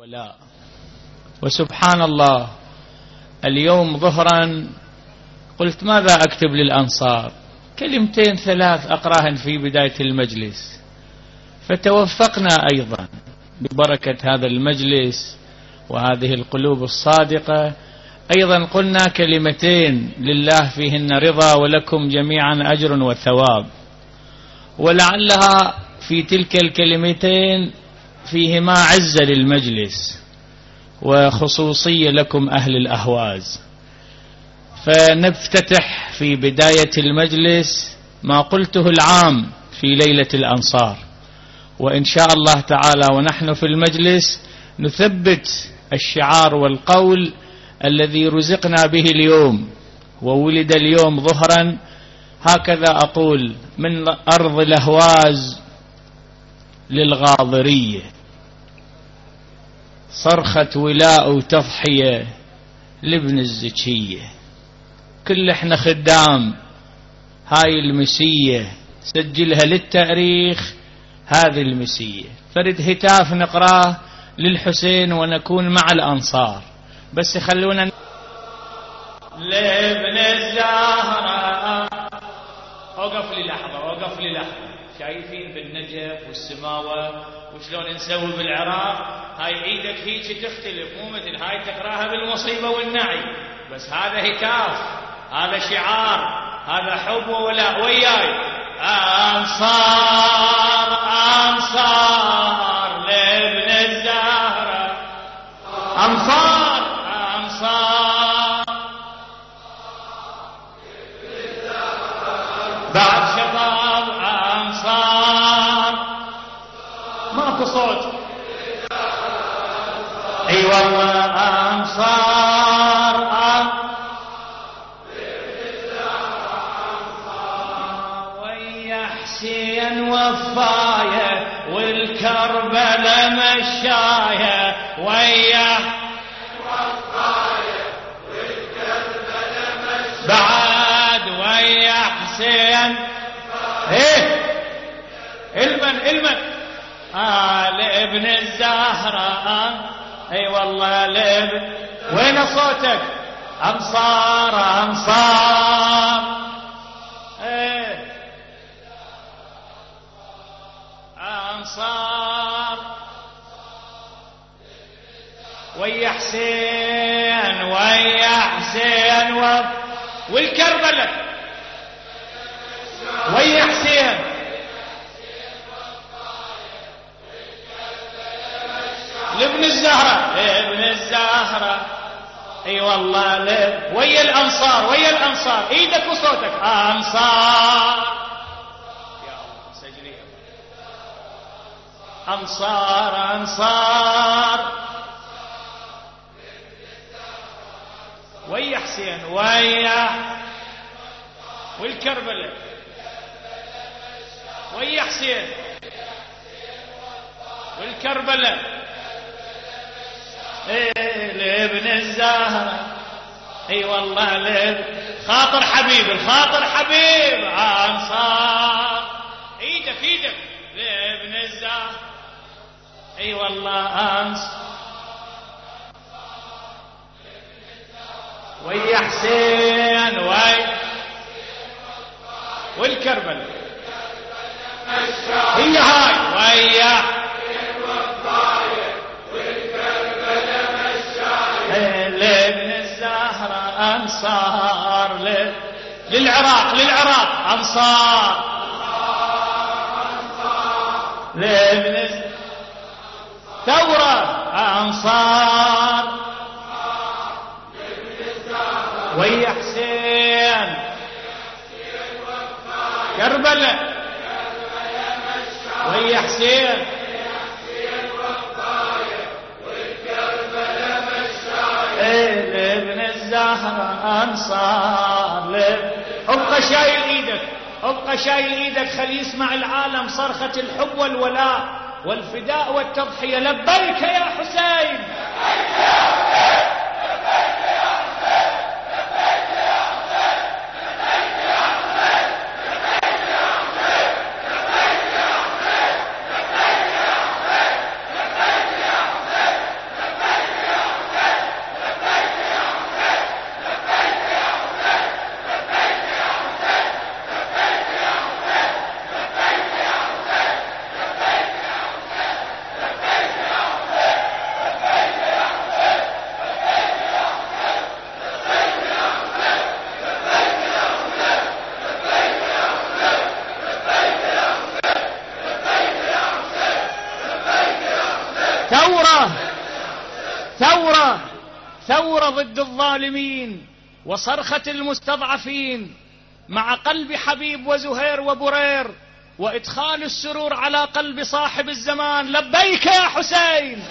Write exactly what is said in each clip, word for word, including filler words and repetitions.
ولا. وسبحان الله، اليوم ظهرا قلت ماذا أكتب للأنصار؟ كلمتين ثلاث أقراهن في بداية المجلس، فتوفقنا أيضا ببركة هذا المجلس وهذه القلوب الصادقة. أيضا قلنا كلمتين لله فيهن رضا ولكم جميعا أجر وثواب، ولعلها في تلك الكلمتين فيهما عزة للمجلس وخصوصية لكم أهل الأهواز. فنفتتح في بداية المجلس ما قلته العام في ليلة الأنصار، وإن شاء الله تعالى ونحن في المجلس نثبت الشعار والقول الذي رزقنا به اليوم وولد اليوم ظهرا. هكذا أقول: من أرض الأهواز للغاضرية، صرخة ولاء وتضحية لابن الزكية. كل احنا خدام هاي المسية، سجلها للتاريخ هذه المسية. فرد هتاف نقراه للحسين ونكون مع الأنصار، بس خلونا لابن الزهراء. اوقف لي لحظة، اوقف لي لحظة. شايفين بالنجف والسماوة وشلون نسوي بالعراق؟ هاي ايدك هيك تختلف، مو مثل هاي تقراها بالمصيبة والنعي. بس هذا هتاف، هذا شعار، هذا حب وولاء. وياي أنصار أنصار لابن الزهراء، أنصار أنصار بعد شباب أنصار. ماكو صوت. اي والله أنصار أنصار ويا حسين وفاية والكربلة مشاية، ويا وفاية والكربلة مشاية بعد ويا حسين. ايه المن المن آه لابن الزهراء. اي والله لابن. وين صوتك؟ أنصار أنصار. ايه أنصار ويا حسين ويا حسين و... والكربلة ويا حسين. لابن الزهرة ابن الزهرة. اي والله لب. ويا الأنصار ويا الأنصار. ايدك وصوتك. أنصار يا الله سجلي. أنصار أنصار ويا حسين ويا والكربلة ويا حسين والكربلة. ايه لابن الزهرة. اي والله لب. خاطر حبيب الخاطر حبيب أنصار. ايدك ايدك لابن الزهرة. اي والله أنصار ويا حسين ويا والكربلة. هي هاي ويا لابن الزهرة. أنصار للعراق للعراق. أنصار لابن ثورة. أنصار ويا حسين كربلة ويا حسين. لابن الزهرة أنصار لب. ابقى شايل ايدك، ابقى شايل ايدك، خلي يسمع العالم صرخة الحب والولاء والفداء والتضحية. لبيك يا حسين. ثورة ثورة ضد الظالمين وصرخة المستضعفين مع قلب حبيب وزهير وبرير وإدخال السرور على قلب صاحب الزمان. لبيك يا حسين.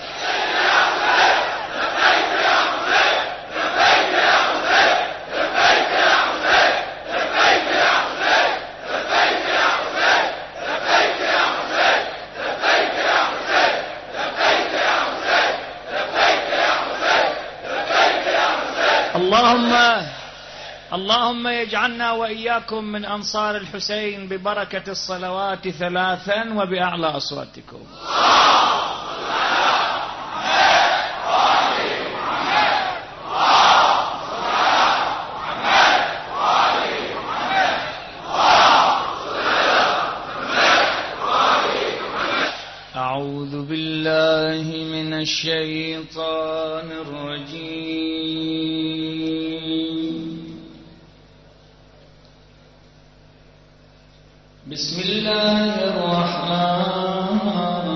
اللهم اللهم يجعلنا وإياكم من أنصار الحسين ببركة الصلوات ثلاثا وبأعلى أصواتكم. أعوذ بالله من الشيطان الرجيم. بسم الله الرحمن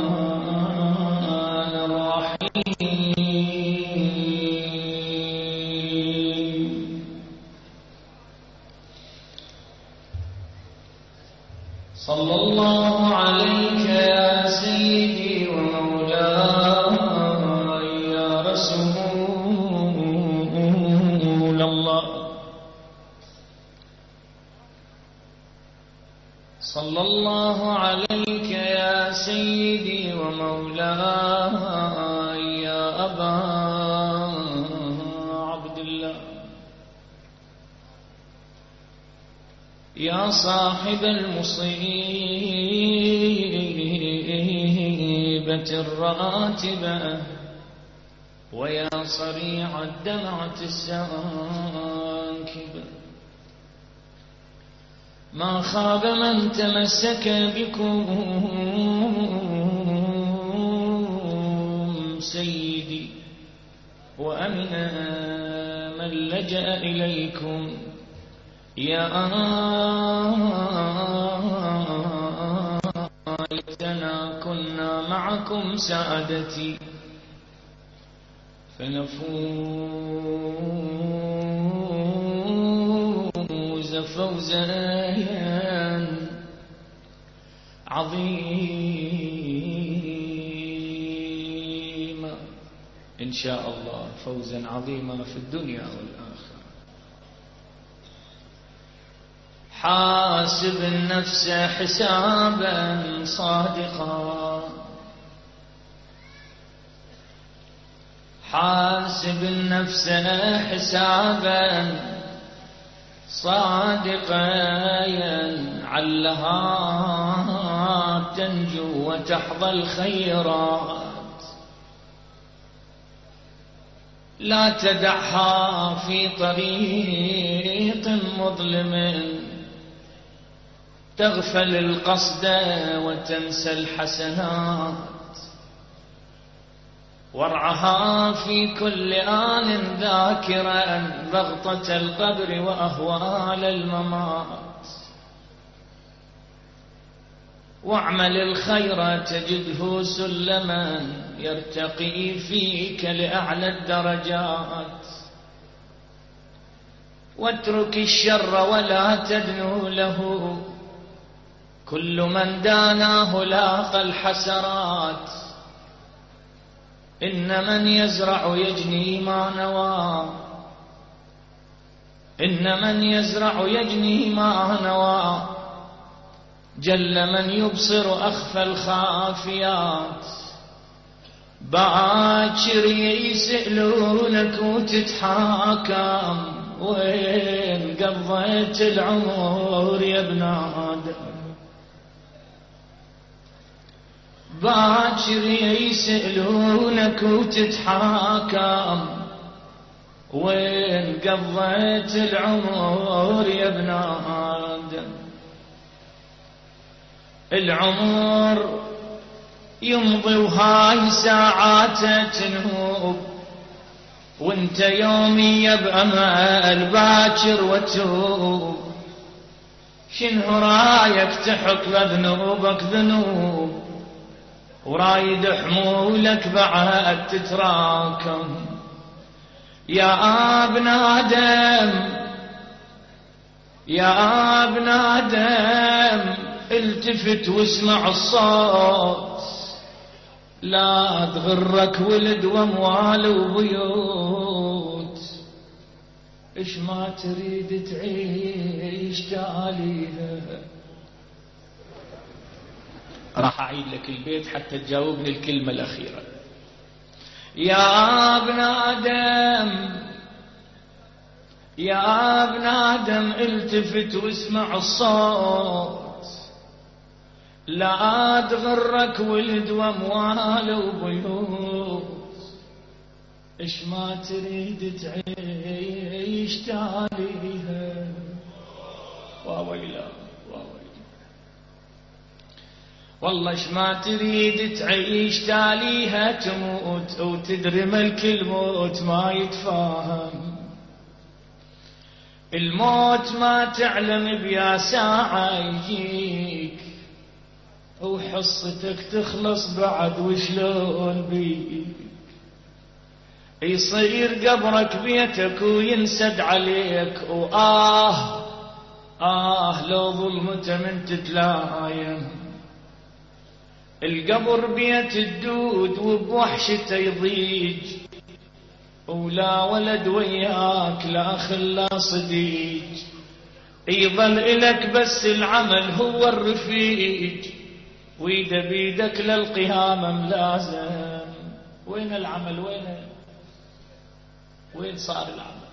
الرحيم. صلى الله عليك يا سيدي ومولاي يا رسول الله. صلى الله عليك يا سيدي ومولاي يا أبا عبد الله. يا صاحب المصيبة الراتبة ويا صريع الدمعة الساكبة، ما خاب من تمسك بكم سيدي، وأمن من لجأ إليكم. يا ليتنا كنا معكم سعادتي فنفوز فوزا عظيما إن شاء الله، فوزا عظيما في الدنيا والآخرة. حاسب النفس حسابا صادقا، حاسب النفس حسابا صادقا علها تنجو وتحظى الخيرات. لا تدعها في طريق مظلم تغفل القصد وتنسى الحسنات. وارعها في كل آن ذاكرا بغطة القبر وأهوال الممات. واعمل الخير تجده سلما يرتقي فيك لأعلى الدرجات. واترك الشر ولا تدنو له، كل من داناه لاقى الحسرات. إن من يزرع يجني ما نوى، إن من يزرع يجني ما نوى. جل من يبصر أخفى الخافيات. باكر يسألونك وتتحاكم، وين قضيت العمر يا ابن آدم. باكر يسألونك وتتحاكم، وين قضيت العمر يا ابن آدم. العمر يمضي وهاي ساعاته تنهوب، وانت يومي بأمل باكر وتوب. شنو رايك تحط لذنوبك ذنوب، ورايد حمولك بعد تتراكم. يا ابن آدم يا ابن آدم التفت واسمع الصوت، لا تغرك ولد واموال وبيوت، ايش ما تريد تعيش تاليها. راح اعيد لك البيت حتى تجاوبني الكلمة الأخيرة. يا ابن آدم يا ابن آدم التفت واسمع الصوت، لا تغرك ولد واموال وبيوت، ايش ما تريد تعيش تاليها. واويلا واويلا والله ايش ما تريد تعيش تاليها، تموت وتدري ملك الموت ما يتفاهم. الموت ما تعلم بيا ساعة يجيك، وحصتك تخلص بعد وشلون بيك. يصير قبرك بيتك وينسد عليك، وآه آه لو ظلمته من تتلايم. القبر بيت الدود وبوحشته يضيج، ولا ولد وياك لا خلا صديق. يظل إلك بس العمل هو الرفيق، ويده بيدك للقيامة ملازم. وين العمل؟ وين وين صار العمل؟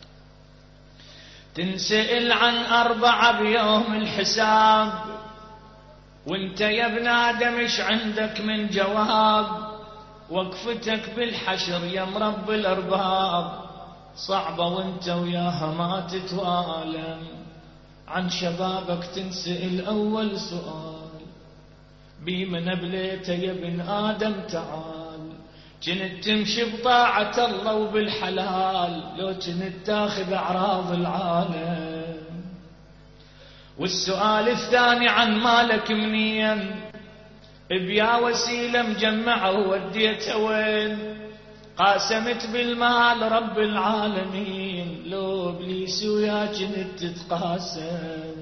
تنسأل عن أربعة بيوم الحساب، وانت يا ابن آدم ايش عندك من جواب؟ وقفتك بالحشر يا مرب الأرباب صعبة، وانت وياها ما تتوالم. عن شبابك تنسأل أول سؤال، بيمن بليته يا ابن آدم تعال. جنت تمشي بطاعة الله وبالحلال، لو جنت تاخذ أعراض العالم. والسؤال الثاني عن مالك منين؟ بيا وسيلة مجمعة وديتها وين؟ قاسمت بالمال رب العالمين، لو ابليس ويا جنت تتقاسم.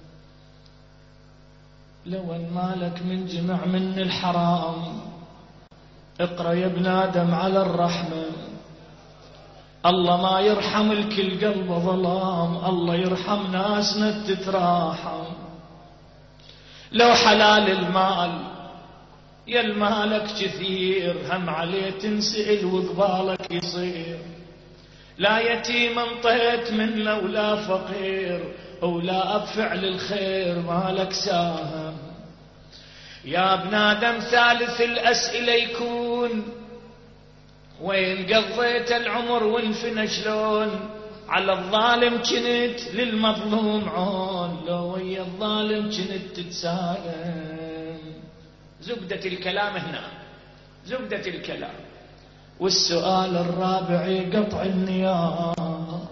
لو ان مالك من جمع من الحرام، اقرأ يا ابن آدم على الرحمة. الله ما يرحم الكل قلب ظلام، الله يرحم ناسنا تتراحم. لو حلال المال يا المالك كثير، هم عليه تنسئل وقبالك يصير. لا يتيم انطيت منه ولا فقير، ولا بفعل الخير مالك ساهم. يا ابن آدم ثالث الأسئلة يكون، وين قضيت العمر وانفنى شلون؟ على الظالم كنت للمظلوم عون، لو ويا الظالم كنت تتسالم. زبدة الكلام هنا، زبدة الكلام. والسؤال الرابع قطع النياط،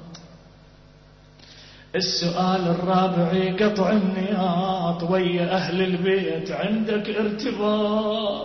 السؤال الرابع قطع النياط. ويا أهل البيت عندك ارتباط.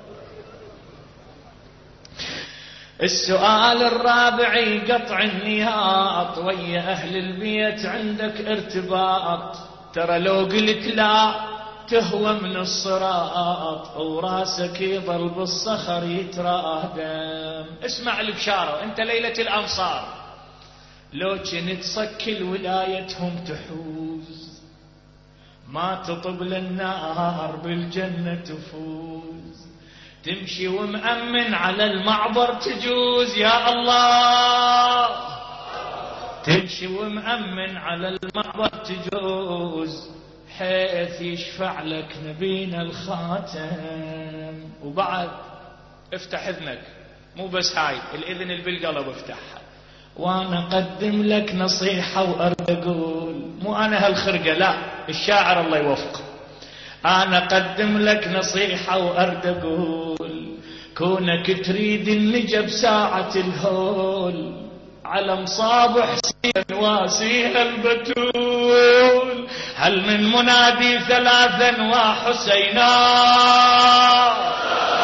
السؤال الرابع قطع النياط، ويا أهل البيت عندك ارتباط. ترى لو قلت لا تهوى من الصراط، وراسك يظل بالصخر يترادم. اسمع البشارة انت ليلة الأنصار، لو كنت صك الولايتهم تحوز، ما تطب للنار بالجنة تفوز. تمشي ومأمن على المعبر تجوز، يا الله تمشي ومأمن على المعبر تجوز، حيث يشفع لك نبينا الخاتم. وبعد افتح اذنك، مو بس هاي الاذن اللي بالقلب افتحها. وانا اقدم لك نصيحة وارد اقول، مو انا هالخرقة، لا الشاعر الله يوفقه. انا اقدم لك نصيحة وارد اقول، كونك تريد النجا بساعة الهول، على مصاب حسين واسيها البتول. هل من منادي ثلاثا وحسينا،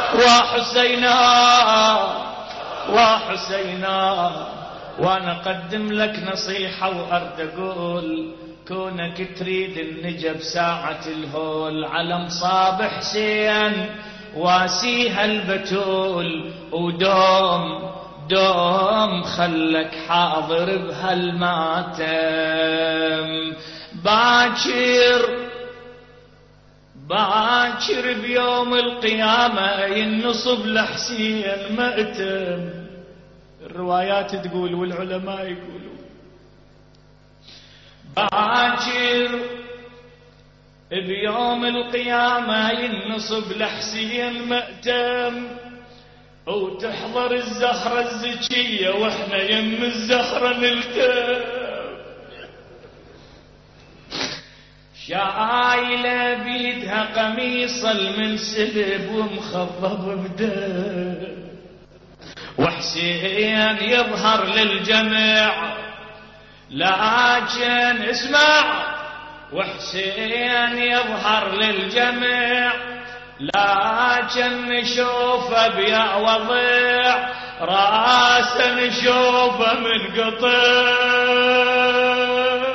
وحسينا وحسينا. وانا اقدم لك نصيحة وارد اقول كونك تريد النجب ساعة الهول على مصاب حسين واسيها البتول ودوم دوم خلك حاضر بهالماتم. باكر باكر بيوم القيامة ينصب لحسين مأتم. الروايات تقول والعلماء يقولوا باكر بيوم القيامة ينصب لحسين مأتم وتحضر الزهرة الزكية واحنا يم الزهرة نلتم. شايلة بيدها قميص المنسلب ومخضب بدم وحسين يظهر للجميع لكن اسمع وحسين يظهر للجميع لكن نشوفه بيا وضيع راسه نشوفه منقطع.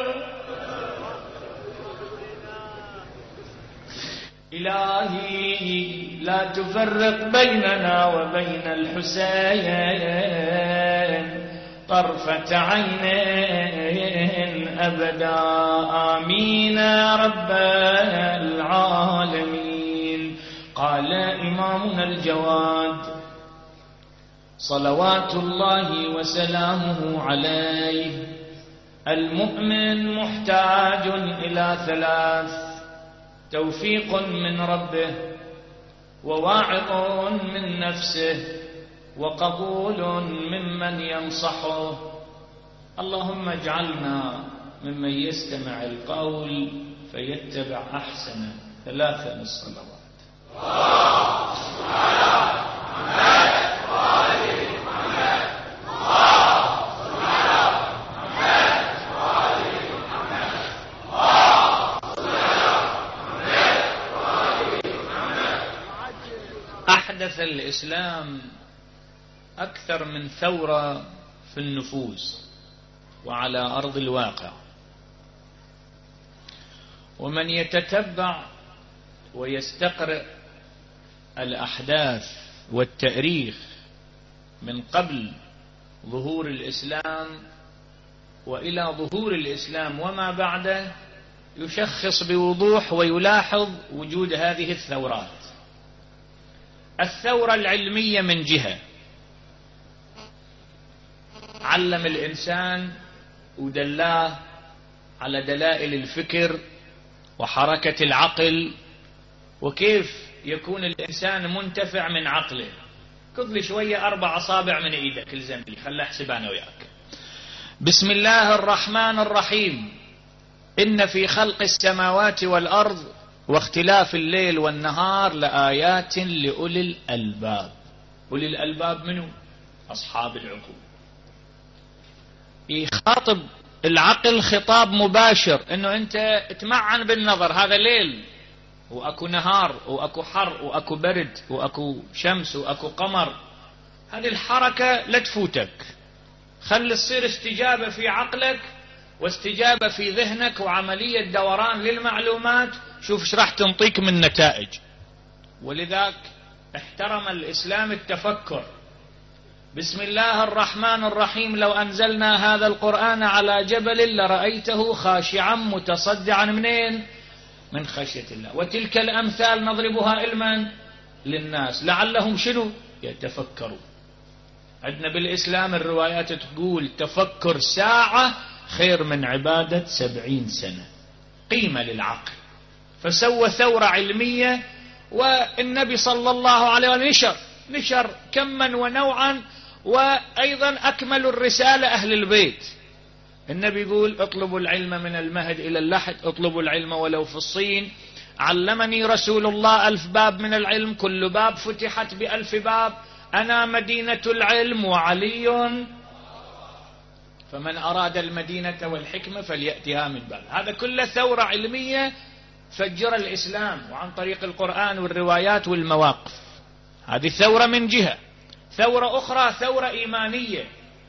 إلهي لا تفرق بيننا وبين الحسين طرفة عين أبدا. آمين يا رب العالمين. قال إمامنا الجواد صلوات الله وسلامه عليه المؤمن محتاج إلى ثلاث: توفيق من ربه وواعظ من نفسه وقبول ممن ينصحه. اللهم اجعلنا ممن يستمع القول فيتبع أحسنه. ثلاثا الصلوات. أحدث الإسلام أكثر من ثورة في النفوس وعلى أرض الواقع، ومن يتتبع ويستقرئ الأحداث والتاريخ من قبل ظهور الإسلام وإلى ظهور الإسلام وما بعده يشخص بوضوح ويلاحظ وجود هذه الثورات. الثورة العلمية من جهة علم الإنسان ودلاه على دلائل الفكر وحركة العقل وكيف يكون الإنسان منتفع من عقله. خذ لي شوية أربع أصابع من إيدك الزم لي خلي أحسب أنا وياك. بسم الله الرحمن الرحيم. إن في خلق السماوات والأرض واختلاف الليل والنهار لآيات لأولي الألباب. أولي الألباب منو؟ أصحاب العقول. يخاطب العقل خطاب مباشر انه انت تمعن بالنظر، هذا ليل واكو نهار واكو حر واكو برد واكو شمس واكو قمر، هذه الحركة لا تفوتك، خلي تصير استجابة في عقلك واستجابة في ذهنك وعملية دوران للمعلومات. شوف ايش راح تنطيك من نتائج. ولذلك احترم الإسلام التفكر. بسم الله الرحمن الرحيم. لو أنزلنا هذا القرآن على جبل لرأيته خاشعا متصدعا منين؟ من خشية الله. وتلك الأمثال نضربها علما للناس لعلهم شنو؟ يتفكروا. عندنا بالإسلام الروايات تقول تفكر ساعة خير من عبادة سبعين سنة. قيمة للعقل. فسوى ثورة علمية، والنبي صلى الله عليه وسلم نشر نشر كما ونوعا، وأيضا أكمل الرسالة أهل البيت. النبي يقول اطلبوا العلم من المهد إلى اللحد، اطلبوا العلم ولو في الصين. علمني رسول الله ألف باب من العلم، كل باب فتحت بألف باب. أنا مدينة العلم وعلي، فمن أراد المدينة والحكمة فليأتها من باب. هذا كله ثورة علمية فجر الإسلام، وعن طريق القرآن والروايات والمواقف. هذه ثورة من جهة. ثورة أخرى ثورة إيمانية،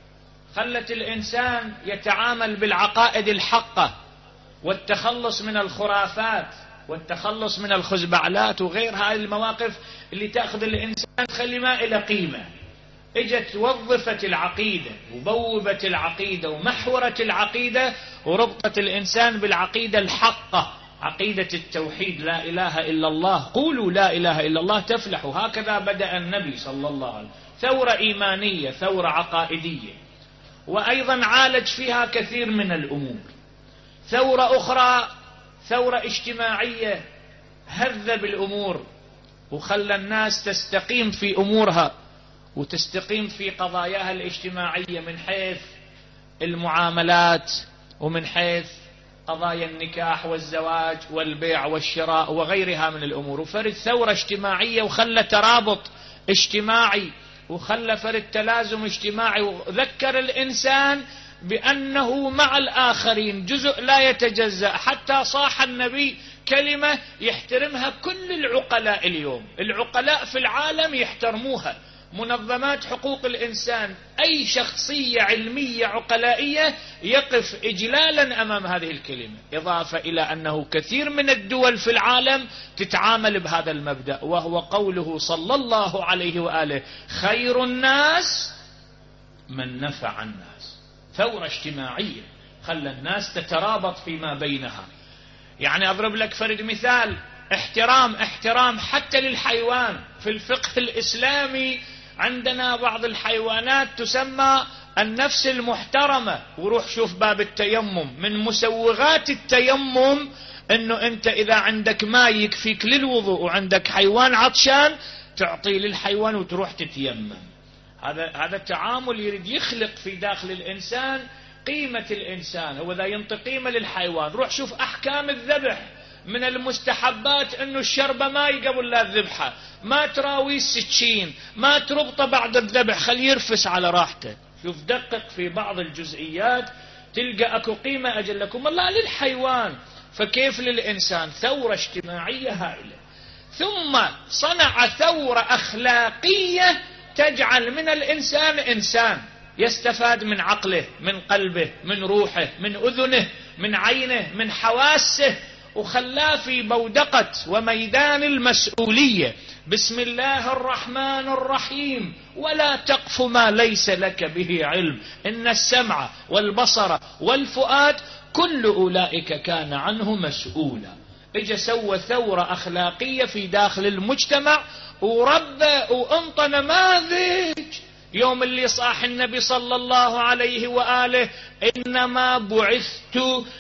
خلت الإنسان يتعامل بالعقائد الحقة والتخلص من الخرافات والتخلص من الخزبعلات وغير هذه المواقف اللي تأخذ الإنسان تخلي ما إلى قيمة. اجت وظفت العقيدة وبوبت العقيدة ومحورت العقيدة وربطت الإنسان بالعقيدة الحقة، عقيدة التوحيد، لا إله إلا الله، قولوا لا إله إلا الله تفلحوا. هكذا بدأ النبي صلى الله عليه وسلم، ثورة إيمانية، ثورة عقائدية، وأيضا عالج فيها كثير من الأمور. ثورة أخرى ثورة اجتماعية، هذب الأمور وخلى الناس تستقيم في أمورها وتستقيم في قضاياها الاجتماعية من حيث المعاملات ومن حيث قضايا النكاح والزواج والبيع والشراء وغيرها من الأمور. وفرد ثورة اجتماعية وخلى ترابط اجتماعي وخلى فرد تلازم اجتماعي، وذكر الإنسان بأنه مع الآخرين جزء لا يتجزأ، حتى صاح النبي كلمة يحترمها كل العقلاء اليوم. العقلاء في العالم يحترموها، منظمات حقوق الإنسان، أي شخصية علمية عقلائية يقف إجلالا أمام هذه الكلمة. إضافة إلى أنه كثير من الدول في العالم تتعامل بهذا المبدأ، وهو قوله صلى الله عليه وآله: خير الناس من نفع الناس. ثورة اجتماعية خلى الناس تترابط فيما بينها. يعني أضرب لك فرد مثال، احترام احترام حتى للحيوان. في الفقه الإسلامي عندنا بعض الحيوانات تسمى النفس المحترمة، وروح شوف باب التيمم، من مسوغات التيمم انه انت اذا عندك ماء يكفيك للوضوء وعندك حيوان عطشان تعطيه للحيوان وتروح تتيمم. هذا هذا التعامل يريد يخلق في داخل الانسان قيمة الانسان، هو ذا ينطي قيمة للحيوان. روح شوف احكام الذبح، من المستحبات انه الشرب ماي قبل لا الذبحة، ما تراوي السكين، ما تربطه بعد الذبح، خليه يرفس على راحته. شوف دقق في بعض الجزئيات تلقى اكو قيمة اجلكم الله للحيوان، فكيف للانسان؟ ثورة اجتماعية هائلة. ثم صنع ثورة اخلاقية تجعل من الانسان انسان يستفاد من عقله، من قلبه، من روحه، من اذنه، من عينه، من حواسه، وخلاه في بودقة وميدان المسؤولية. بسم الله الرحمن الرحيم: ولا تقف ما ليس لك به علم إن السمع والبصر والفؤاد كل أولئك كان عنه مسؤولا. اجى سوى ثورة أخلاقية في داخل المجتمع وربى وانطى نماذج. يوم اللي صاح النبي صلى الله عليه وآله: إنما بعثت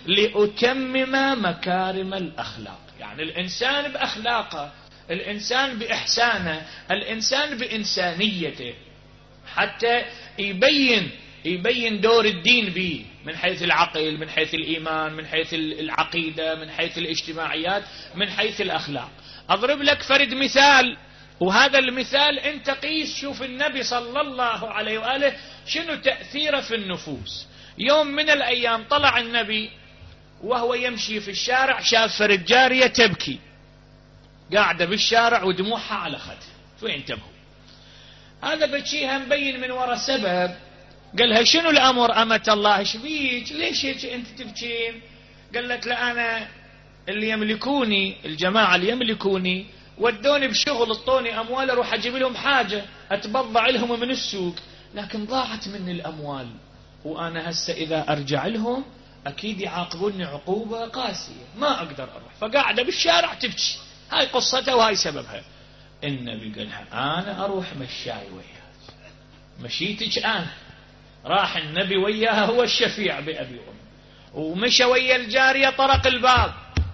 لأتمم مكارم الأخلاق. يعني الإنسان بأخلاقه، الإنسان بإحسانه، الإنسان بإنسانيته، حتى يبين يبين دور الدين به من حيث العقل، من حيث الإيمان، من حيث العقيدة، من حيث الاجتماعيات، من حيث الأخلاق. أضرب لك فرد مثال، وهذا المثال انت قيس شوف النبي صلى الله عليه وآله شنو تأثيره في النفوس. يوم من الأيام طلع النبي وهو يمشي في الشارع، شاف فرد جارية تبكي قاعدة بالشارع ودموعها على خدها. فين انتبهوا؟ هذا بكيها مبين من وراء سبب. قالها: شنو الأمر أمة الله؟ ايش بيك؟ ليش هيك انت تبكين؟ قالت: لا أنا اللي يملكوني، الجماعة اللي يملكوني ودوني بشغل، اعطوني اموال اروح اجيب لهم حاجه اتبضع لهم من السوق، لكن ضاعت مني الاموال، وانا هسه اذا ارجع لهم اكيد يعاقبوني عقوبه قاسيه، ما اقدر اروح. فقاعده بالشارع تبكي. هاي قصتها وهاي سببها. النبي قالها: انا اروح مشاي وياك. مشيتك انا. راح النبي وياها، هو الشفيع بابي وامي، ومشى ويا الجاريه، طرق الباب: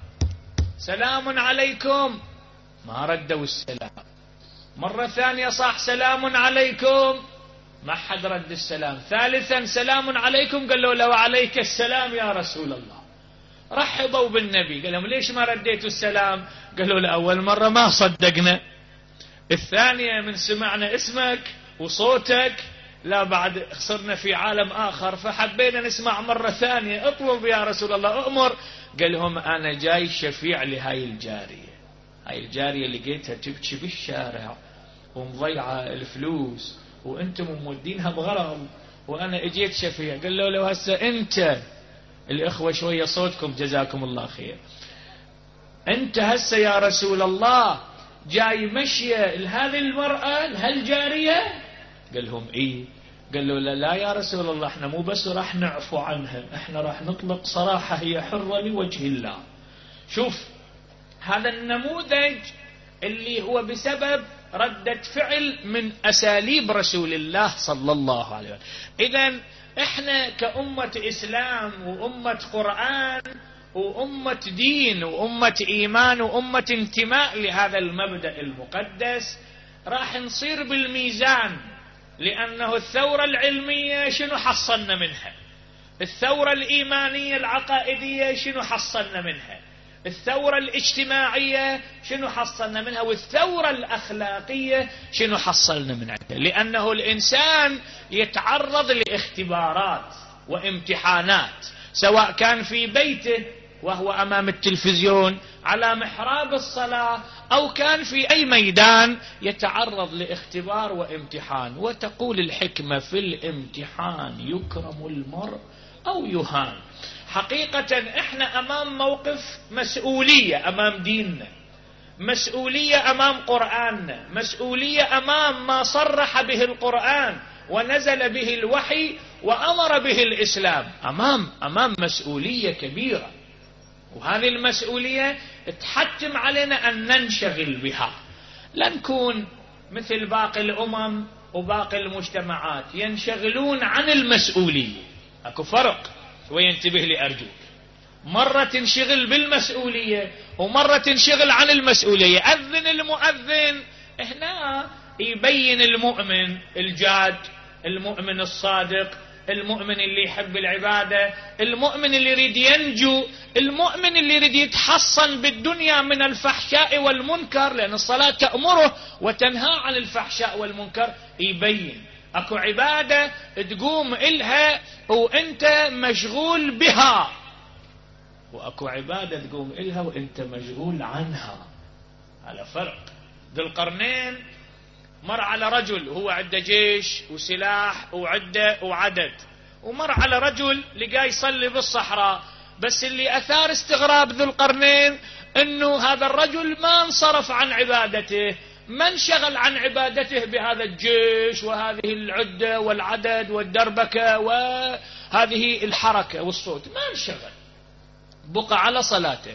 سلام عليكم. ما ردوا السلام. مرة ثانية صاح: سلام عليكم. ما حد رد السلام. ثالثا: سلام عليكم. قالوا له: وعليك السلام يا رسول الله. رحبوا بالنبي. قال لهم: ليش ما رديتوا السلام؟ قالوا له: أول مرة ما صدقنا، الثانية من سمعنا اسمك وصوتك لا بعد صرنا في عالم آخر فحبينا نسمع مرة ثانية، اطلب يا رسول الله أؤمر. قال لهم: أنا جاي شفيع لهاي الجارية، هاي الجارية لقيتها تبكي بالشارع ومضيعة الفلوس وانتم مودينها بغرض وانا اجيت شفيع. قال له لو هسه انت الاخوة شوية صوتكم جزاكم الله خير، انت هسه يا رسول الله جاي مشية لهذه المرأة لهالجارية؟ قال لهم ايه. قال له لا, لا يا رسول الله، احنا مو بس راح نعفو عنها، احنا راح نطلق صراحة هي حرة لوجه الله. شوف هذا النموذج اللي هو بسبب ردة فعل من أساليب رسول الله صلى الله عليه وسلم. إذن احنا كأمة إسلام وأمة قرآن وأمة دين وأمة إيمان وأمة انتماء لهذا المبدأ المقدس راح نصير بالميزان، لأنه الثورة العلمية شنو حصلنا منها، الثورة الإيمانية العقائدية شنو حصلنا منها، الثورة الاجتماعية شنو حصلنا منها، والثورة الأخلاقية شنو حصلنا منها. لأنه الإنسان يتعرض لاختبارات وامتحانات، سواء كان في بيته وهو أمام التلفزيون على محراب الصلاة، أو كان في أي ميدان يتعرض لاختبار وامتحان. وتقول الحكمة في الامتحان يكرم المرء أو يهان. حقيقة احنا امام موقف مسؤولية امام ديننا، مسؤولية امام قرآننا، مسؤولية امام ما صرح به القرآن ونزل به الوحي وامر به الاسلام. امام امام مسؤولية كبيرة، وهذه المسؤولية تحتم علينا ان ننشغل بها. لا نكون مثل باقي الامم وباقي المجتمعات ينشغلون عن المسؤولية. اكو فرق، وينتبه لي أرجوك. مرة تنشغل بالمسؤولية ومرة تنشغل عن المسؤولية. أذن المؤذن هنا يبين المؤمن الجاد، المؤمن الصادق، المؤمن اللي يحب العبادة، المؤمن اللي يريد ينجو، المؤمن اللي يريد يتحصن بالدنيا من الفحشاء والمنكر، لأن الصلاة تأمره وتنهى عن الفحشاء والمنكر. يبين اكو عبادة تقوم إلها وانت مشغول بها، واكو عبادة تقوم إلها وانت مشغول عنها. على فرق. ذو القرنين مر على رجل هو عنده جيش وسلاح وعدة وعدد، ومر على رجل لقاه يصلي بالصحراء، بس اللي أثار استغراب ذو القرنين انه هذا الرجل ما انصرف عن عبادته، ما انشغل عن عبادته بهذا الجيش وهذه العدة والعدد والدربكة وهذه الحركة والصوت، ما انشغل، بقى على صلاته.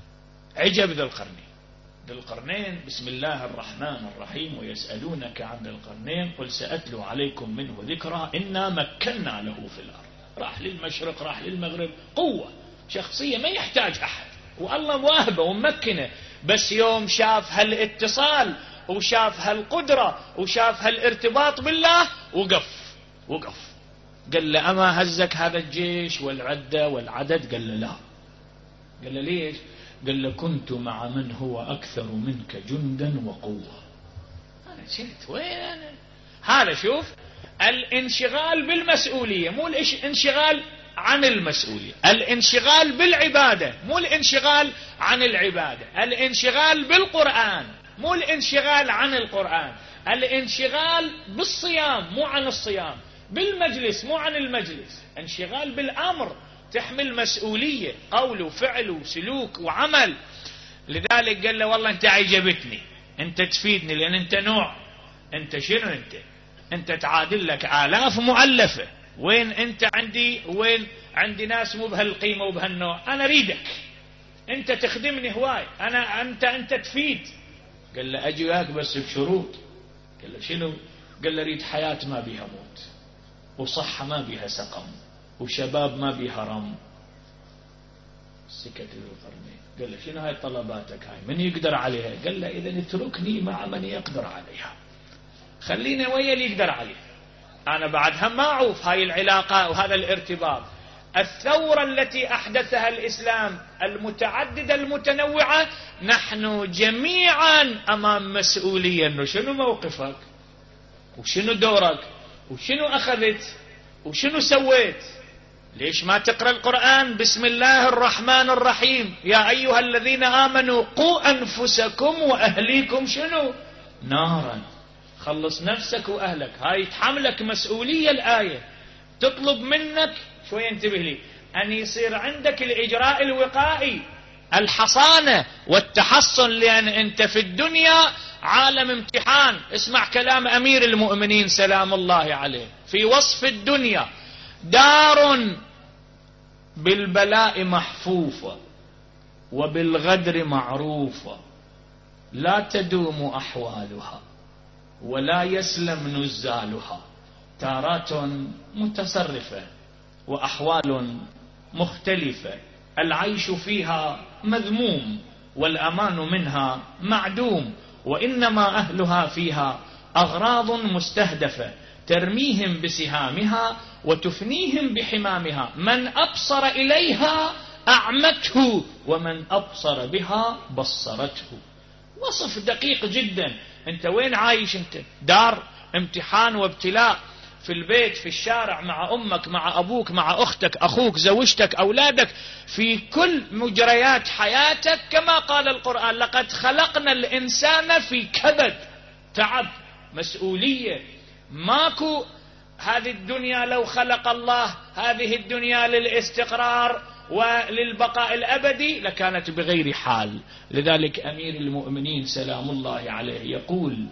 عجب ذو القرنين. ذو القرنين بسم الله الرحمن الرحيم ويسألونك عن ذي القرنين قل سأتلو عليكم منه ذكرى إنا مكنا له في الأرض. راح للمشرق راح للمغرب، قوة شخصية ما يحتاج أحد، والله واهبه ومكنه. بس يوم شاف هالاتصال وشاف هالقدرة وشاف هالارتباط بالله وقف وقف قال له أما هزك هذا الجيش والعدة والعدد؟ قال له لا. قال له ليش؟ قال له كنت مع من هو أكثر منك جندا وقوة. أنا شلت وين أنا؟ هذا شوف الانشغال بالمسؤولية، مو الانشغال عن المسؤولية، الانشغال بالعبادة مو الانشغال عن العبادة، الانشغال بالقرآن مو الانشغال عن القرآن، الانشغال بالصيام مو عن الصيام، بالمجلس مو عن المجلس، انشغال بالأمر تحمل مسؤولية، قول وفعل وسلوك وعمل. لذلك قال له والله انت عجبتني، انت تفيدني، لان انت نوع، انت شنو انت انت تعادل لك آلاف مؤلفة، وين انت عندي وين عندي ناس مو بهالقيمة وبهالنوع، انا اريدك انت تخدمني هواي، انا انت انت تفيد. قال له اجي وياك بس بشروط. قال له شنو؟ قال له اريد حياة ما بيها موت، وصحة ما بيها سقم، وشباب ما بيها رم. سكت ذو القرنين. قال له شنو هاي طلباتك هاي؟ من يقدر عليها؟ قال له اذا اتركني مع من يقدر عليها، خلينا ويا اللي يقدر عليها، انا بعد هم ما اعوف هاي العلاقة وهذا الارتباط. الثورة التي احدثها الاسلام المتعددة المتنوعة، نحن جميعا امام مسؤولية انه شنو موقفك وشنو دورك وشنو اخذت وشنو سويت. ليش ما تقرأ القرآن بسم الله الرحمن الرحيم يا أيها الذين آمنوا قوا أنفسكم وأهليكم شنو نارا. خلص نفسك وأهلك. هاي تحملك مسؤولية الآية، تطلب منك شوي انتبه لي أن يصير عندك الإجراء الوقائي، الحصانة والتحصن، لأن أنت في الدنيا عالم امتحان. اسمع كلام أمير المؤمنين سلام الله عليه في وصف الدنيا: دار بالبلاء محفوفة وبالغدر معروفة، لا تدوم أحوالها ولا يسلم نزالها، تارات متصرفة وأحوال مختلفة، العيش فيها مذموم والأمان منها معدوم، وإنما أهلها فيها أغراض مستهدفة ترميهم بسهامها وتفنيهم بحمامها، من أبصر إليها أعمته ومن أبصر بها بصرته. وصف دقيق جدا. أنت وين عايش؟ أنت دار امتحان وابتلاء، في البيت، في الشارع، مع أمك، مع أبوك، مع أختك، أخوك، زوجتك، أولادك، في كل مجريات حياتك. كما قال القرآن: لقد خلقنا الإنسان في كبد، تعب، مسؤولية. ماكو هذه الدنيا لو خلق الله هذه الدنيا للاستقرار وللبقاء الأبدي لكانت بغير حال. لذلك أمير المؤمنين سلام الله عليه يقول: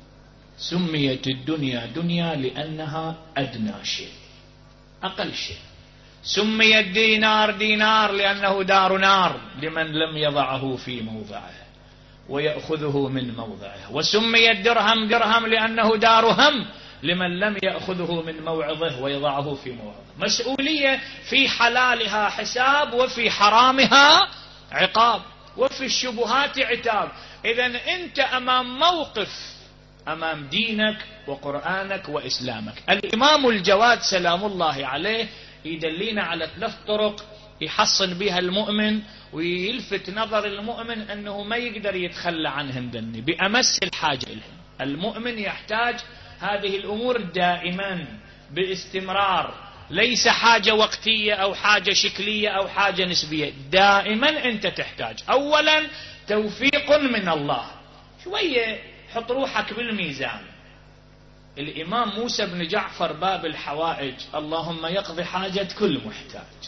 سميت الدنيا دنيا لأنها أدنى شيء، أقل شيء. سمي الدينار دينار لأنه دار نار لمن لم يضعه في موضعه ويأخذه من موضعه. وسمي الدرهم درهم لأنه دار هم لمن لم يأخذه من موعظه ويضعه في موعظه. مسؤولية، في حلالها حساب وفي حرامها عقاب وفي الشبهات عتاب. إذن أنت أمام موقف، أمام دينك وقرآنك وإسلامك. الإمام الجواد سلام الله عليه يدلينا على ثلاث طرق يحصن بها المؤمن ويلفت نظر المؤمن أنه ما يقدر يتخلى عنهن ذني بأمس الحاجة إلهن. المؤمن يحتاج هذه الأمور دائما باستمرار، ليس حاجة وقتية أو حاجة شكلية أو حاجة نسبية، دائما أنت تحتاج. أولا توفيق من الله. شوية حط روحك بالميزان. الإمام موسى بن جعفر باب الحوائج: اللهم يقضي حاجة كل محتاج.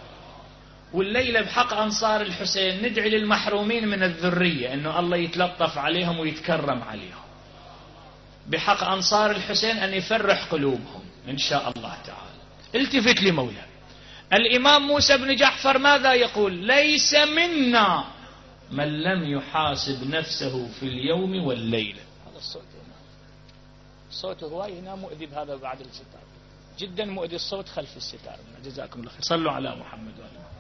والليلة بحق أنصار الحسين ندعي للمحرومين من الذرية أنه الله يتلطف عليهم ويتكرم عليهم. بحق أنصار الحسين أن يفرح قلوبهم إن شاء الله تعالى. التفت لمولى الإمام موسى بن جعفر ماذا يقول؟ ليس منا من لم يحاسب نفسه في اليوم والليلة. هذا الصوت الصوت هواي هنا مؤذي، بهذا بعد الستار جدا مؤذي الصوت خلف الستار. جزاكم الله خير. صلوا على محمد وآله.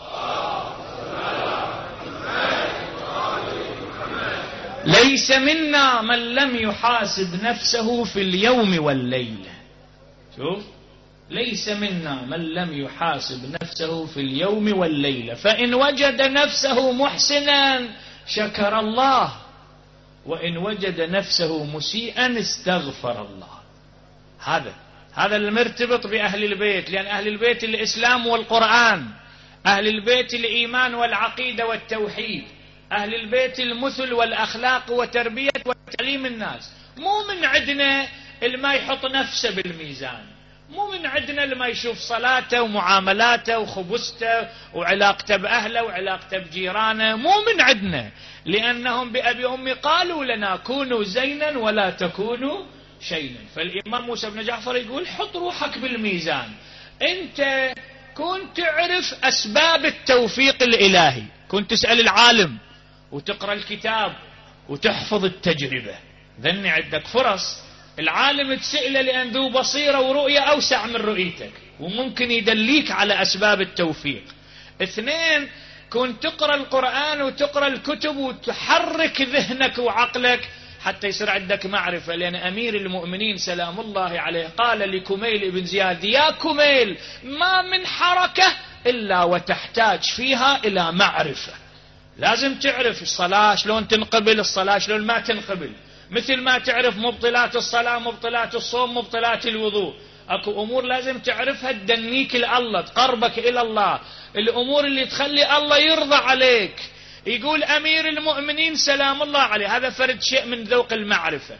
ليس منا من لم يحاسب نفسه في اليوم والليلة. شوف، ليس منا من لم يحاسب نفسه في اليوم والليلة، فإن وجد نفسه محسنا شكر الله، وإن وجد نفسه مسيئا استغفر الله. هذا هذا المرتبط بأهل البيت، لأن أهل البيت الإسلام والقرآن، أهل البيت الإيمان والعقيدة والتوحيد، أهل البيت المثل والأخلاق وتربية وتعليم الناس. مو من عندنا اللي يحط نفسه بالميزان، مو من عندنا اللي يشوف صلاته ومعاملاته وخبزته وعلاقته بأهله وعلاقته بجيرانه، مو من عندنا، لأنهم بأبي أمي قالوا لنا كونوا زينا ولا تكونوا شينا. فالإمام موسى بن جعفر يقول حط روحك بالميزان. أنت كنت تعرف أسباب التوفيق الإلهي، كنت تسأل العالم وتقرأ الكتاب وتحفظ التجربة، ذني عندك فرص. العالم تسأله لأن ذو بصيرة ورؤية أوسع من رؤيتك وممكن يدليك على أسباب التوفيق. اثنين، كنت تقرأ القرآن وتقرأ الكتب وتحرك ذهنك وعقلك حتى يصير عندك معرفة، لأن أمير المؤمنين سلام الله عليه قال لكميل بن زياد: يا كميل، ما من حركة إلا وتحتاج فيها إلى معرفة. لازم تعرف الصلاة شلون تنقبل، الصلاة شلون ما تنقبل، مثل ما تعرف مبطلات الصلاة، مبطلات الصوم، مبطلات الوضوء. اكو امور لازم تعرفها تدنيك لله، تقربك الى الله، الامور اللي تخلي الله يرضى عليك. يقول امير المؤمنين سلام الله عليه، هذا فرد شيء من ذوق المعرفة.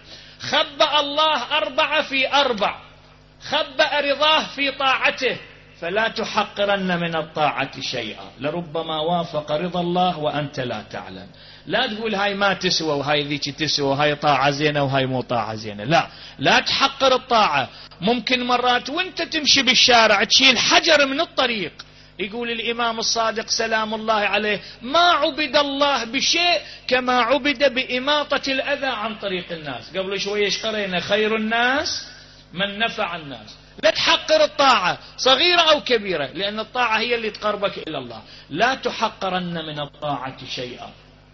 خبأ الله أربعة في أربع، خبأ رضاه في طاعته، فلا تحقرن من الطاعة شيئا لربما وافق رضا الله وأنت لا تعلم. لا تقول هاي ما تسوى وهاي ذيك تسوى وهاي طاعة زينة وهاي مو طاعة زينة، لا لا تحقر الطاعة. ممكن مرات وانت تمشي بالشارع تشيل حجر من الطريق. يقول الإمام الصادق سلام الله عليه: ما عبد الله بشيء كما عبد بإماطة الأذى عن طريق الناس. قبل شوية قرينا خير الناس من نفع الناس. لا تحقر الطاعة صغيرة أو كبيرة، لأن الطاعة هي اللي تقربك إلى الله. لا تحقرن من الطاعة شيئا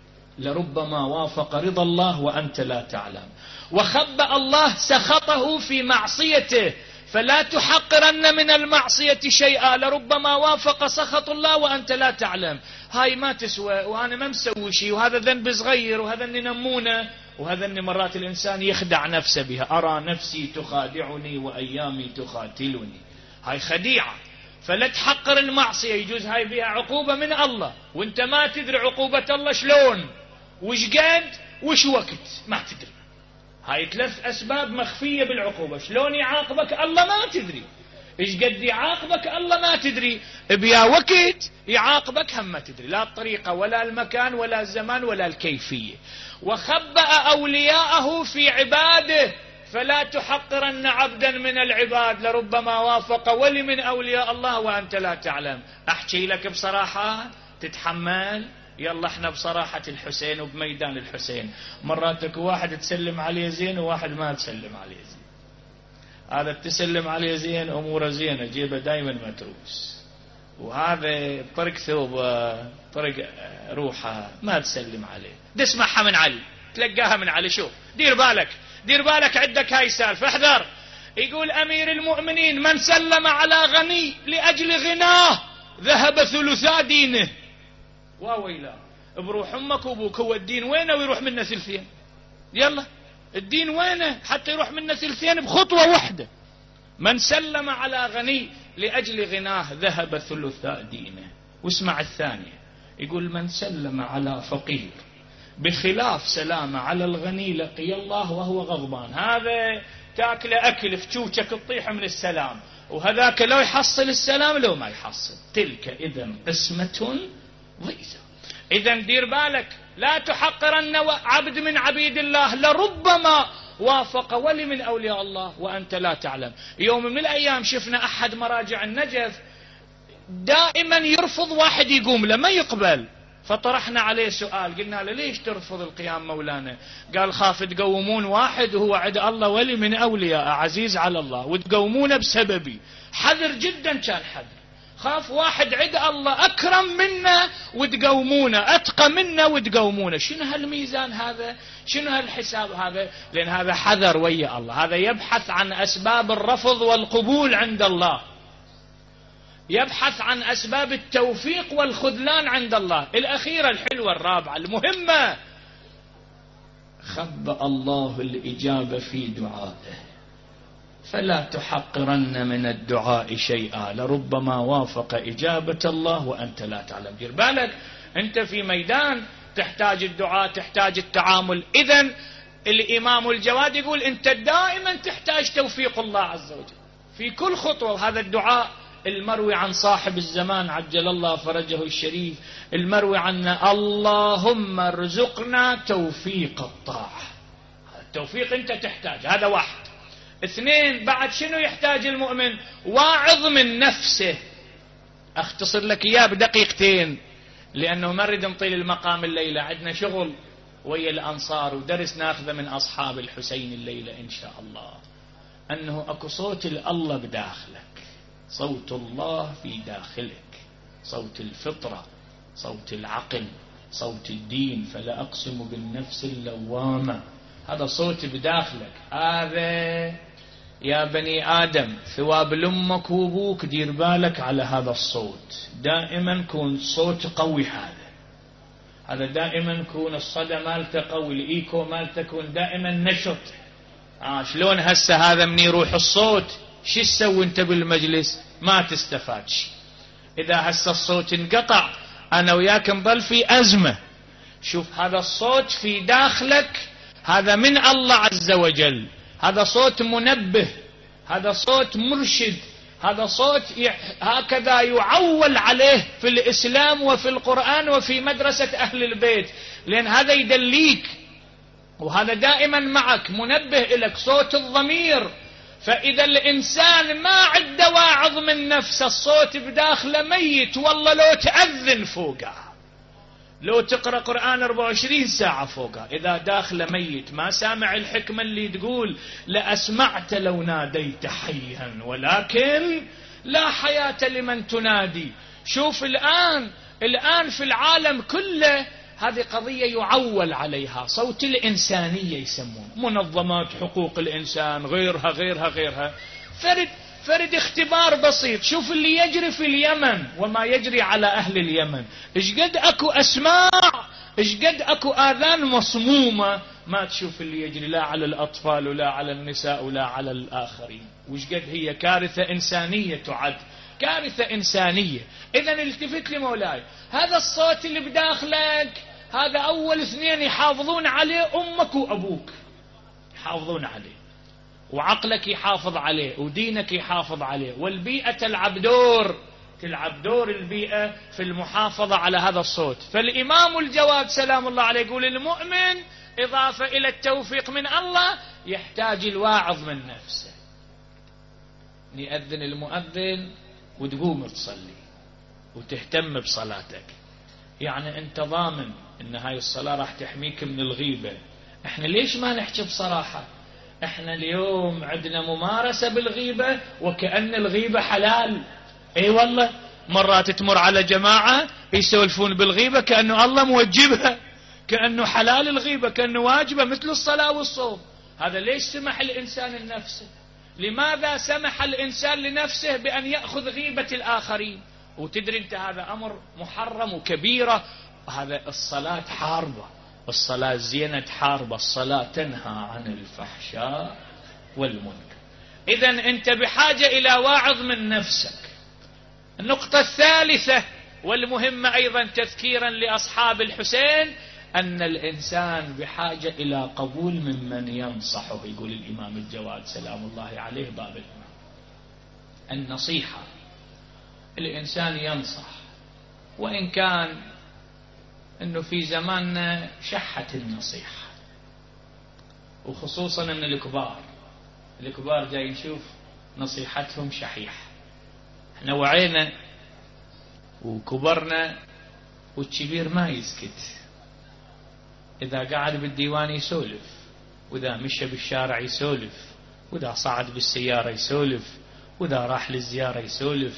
لربما وافق رضا الله وأنت لا تعلم. وخبأ الله سخطه في معصيته، فلا تحقرن من المعصية شيئا لربما وافق سخط الله وأنت لا تعلم. هاي ما تسوى وأنا ما مسوي شيء وهذا ذنب صغير وهذا اني نمونه وهذا اني مرات الإنسان يخدع نفسه بها. أرى نفسي تخادعني وأيامي تخاتلني، هاي خديعة. فلا تحقر المعصية، يجوز هاي بها عقوبة من الله وانت ما تدري عقوبة الله شلون وش قد وش وقت، ما تدري. هاي ثلاث أسباب مخفية بالعقوبة. شلون يعاقبك الله ما تدري، إيش قد يعاقبك الله ما تدري، بيا وقت يعاقبك هم ما تدري، لا الطريقة ولا المكان ولا الزمان ولا الكيفية. وخبأ أولياءه في عباده، فلا تحقرن عبدا من العباد لربما وافق ولي من أولياء الله وأنت لا تعلم. أحكي لك بصراحة تتحمل؟ يلا احنا بصراحة الحسين وبميدان الحسين مراتك واحد تسلم عليه زين وواحد ما تسلم عليه زين. هذا تسلم عليه زين اموره زينه جيبه دائما متروس، وهذا طرق ثوب طرق روحه ما تسلم عليه. تسمعها من علي، تلقاها من علي. شوف دير بالك دير بالك عندك هاي السالفه، احذر. يقول امير المؤمنين: من سلم على غني لاجل غناه ذهب ثلثا دينه. واويلا بروح امك وابوك، هو الدين وينه ويروح منه ثلثين؟ يلا الدين وينه حتى يروح منه ثلثين بخطوة واحدة؟ من سلم على غني لأجل غناه ذهب ثلثاء دينه. واسمع الثانية، يقول: من سلم على فقير بخلاف سلام على الغني لقي الله وهو غضبان. هذا تاكل أكل في شوشك تطيح من السلام، وهذاك لو يحصل السلام لو ما يحصل. تلك إذا قسمة ضيزة. إذن دير بالك، لا تحقرن عبد من عبيد الله لربما وافق ولي من أولياء الله وأنت لا تعلم. يوم من الأيام شفنا أحد مراجع النجف دائما يرفض واحد يقوم له ما يقبل، فطرحنا عليه سؤال، قلنا له: ليش ترفض القيام مولانا؟ قال: خاف تقومون واحد وهو عند الله ولي من أولياء عزيز على الله وتقومونه بسببي. حذر جدا كان حذر، خاف واحد عند الله أكرم منا وتقومونه، أتقى منا وتقومونه. شنو هالميزان هذا؟ شنو هالحساب هذا؟ لأن هذا حذر ويا الله، هذا يبحث عن أسباب الرفض والقبول عند الله، يبحث عن أسباب التوفيق والخذلان عند الله. الأخيرة الحلوة الرابعة المهمة: خبأ الله الإجابة في دعائه، فلا تحقرن من الدعاء شيئا لربما وافق إجابة الله وأنت لا تعلم. دير بالك أنت في ميدان تحتاج الدعاء، تحتاج التعامل. إذن الإمام الجواد يقول: أنت دائما تحتاج توفيق الله عز وجل في كل خطوة. وهذا الدعاء المروي عن صاحب الزمان عجل الله فرجه الشريف، المروي عنا: اللهم ارزقنا توفيق الطاعة. التوفيق أنت تحتاج، هذا واحد. اثنين، بعد شنو يحتاج المؤمن؟ واعظ من نفسه. اختصر لك اياه بدقيقتين لانه ما نريد نطيل المقام الليله، عندنا شغل ويا الانصار ودرس ناخذه من اصحاب الحسين الليله ان شاء الله. انه اكو صوت الله بداخلك، صوت الله في داخلك، صوت الفطره، صوت العقل، صوت الدين. فلا اقسم بالنفس اللوامه، هذا صوت بداخلك. هذا يا بني آدم ثواب لأمك وابوك، دير بالك على هذا الصوت، دائما كون صوت قوي. هذا هذا دائما كون الصدى مالته قوي، الإيكو مالته كون دائما نشط. آه شلون هسه هذا من يروح الصوت شو تسوي انت بالمجلس؟ ما تستفاد شيء. إذا هسه الصوت انقطع أنا وياك نظل في أزمة. شوف هذا الصوت في داخلك، هذا من الله عز وجل، هذا صوت منبه، هذا صوت مرشد، هذا صوت هكذا يعول عليه في الإسلام وفي القرآن وفي مدرسة أهل البيت، لأن هذا يدليك وهذا دائما معك منبه لك، صوت الضمير. فإذا الإنسان ما عنده واعظ من نفسه، الصوت بداخله ميت، والله لو تأذن فوقه، لو تقرأ قرآن أربعة وعشرين ساعة فوقه، إذا داخله ميت ما سامع الحكمة اللي تقول لأسمعت لو ناديت حيا ولكن لا حياة لمن تنادي. شوف الآن الآن في العالم كله هذه قضية يعول عليها، صوت الإنسانية يسمون، منظمات حقوق الإنسان، غيرها غيرها غيرها. فرد فرد اختبار بسيط، شوف اللي يجري في اليمن وما يجري على أهل اليمن، ايش قد اكو أسماع، ايش قد اكو آذان مصمومة ما تشوف اللي يجري لا على الأطفال ولا على النساء ولا على الآخرين، وش قد هي كارثة إنسانية تعد، كارثة إنسانية. إذا التفت لمولاي، هذا الصوت اللي بداخلك هذا أول اثنين يحافظون عليه أمك وأبوك، يحافظون عليه، وعقلك يحافظ عليه، ودينك يحافظ عليه، والبيئة تلعب دور، تلعب دور البيئة في المحافظة على هذا الصوت. فالإمام الجواد سلام الله عليه يقول المؤمن إضافة إلى التوفيق من الله يحتاج الواعظ من نفسه. يأذن المؤذن وتقوم تصلي وتهتم بصلاتك، يعني أنت ضامن أن هاي الصلاة راح تحميك من الغيبة. احنا ليش ما نحكي بصراحة؟ احنا اليوم عندنا ممارسة بالغيبة وكأن الغيبة حلال. اي والله مرات تمر على جماعة يسولفون بالغيبة كأنه الله موجبها، كأنه حلال الغيبة، كأنه واجبة مثل الصلاة والصوم. هذا ليش سمح الإنسان لنفسه؟ لماذا سمح الإنسان لنفسه بأن يأخذ غيبة الآخرين؟ وتدري انت هذا أمر محرم وكبيرة. هذا الصلاة حاربة، الصلاة زينة حاربة، الصلاة تنهى عن الفحشاء والمنكر. إذا أنت بحاجة إلى واعظ من نفسك. النقطة الثالثة والمهمة أيضا تذكيرا لأصحاب الحسين، أن الإنسان بحاجة إلى قبول ممن ينصحه. يقول الإمام الجواد سلام الله عليه باب الإمام النصيحة، الإنسان ينصح، وإن كان أنه في زماننا شحت النصيحة، وخصوصا من الكبار. الكبار جاي نشوف نصيحتهم شحيحة. احنا وعينا وكبرنا، والكبير ما يسكت، إذا قاعد بالديوان يسولف، وإذا مشى بالشارع يسولف، وإذا صعد بالسيارة يسولف، وإذا راح للزيارة يسولف.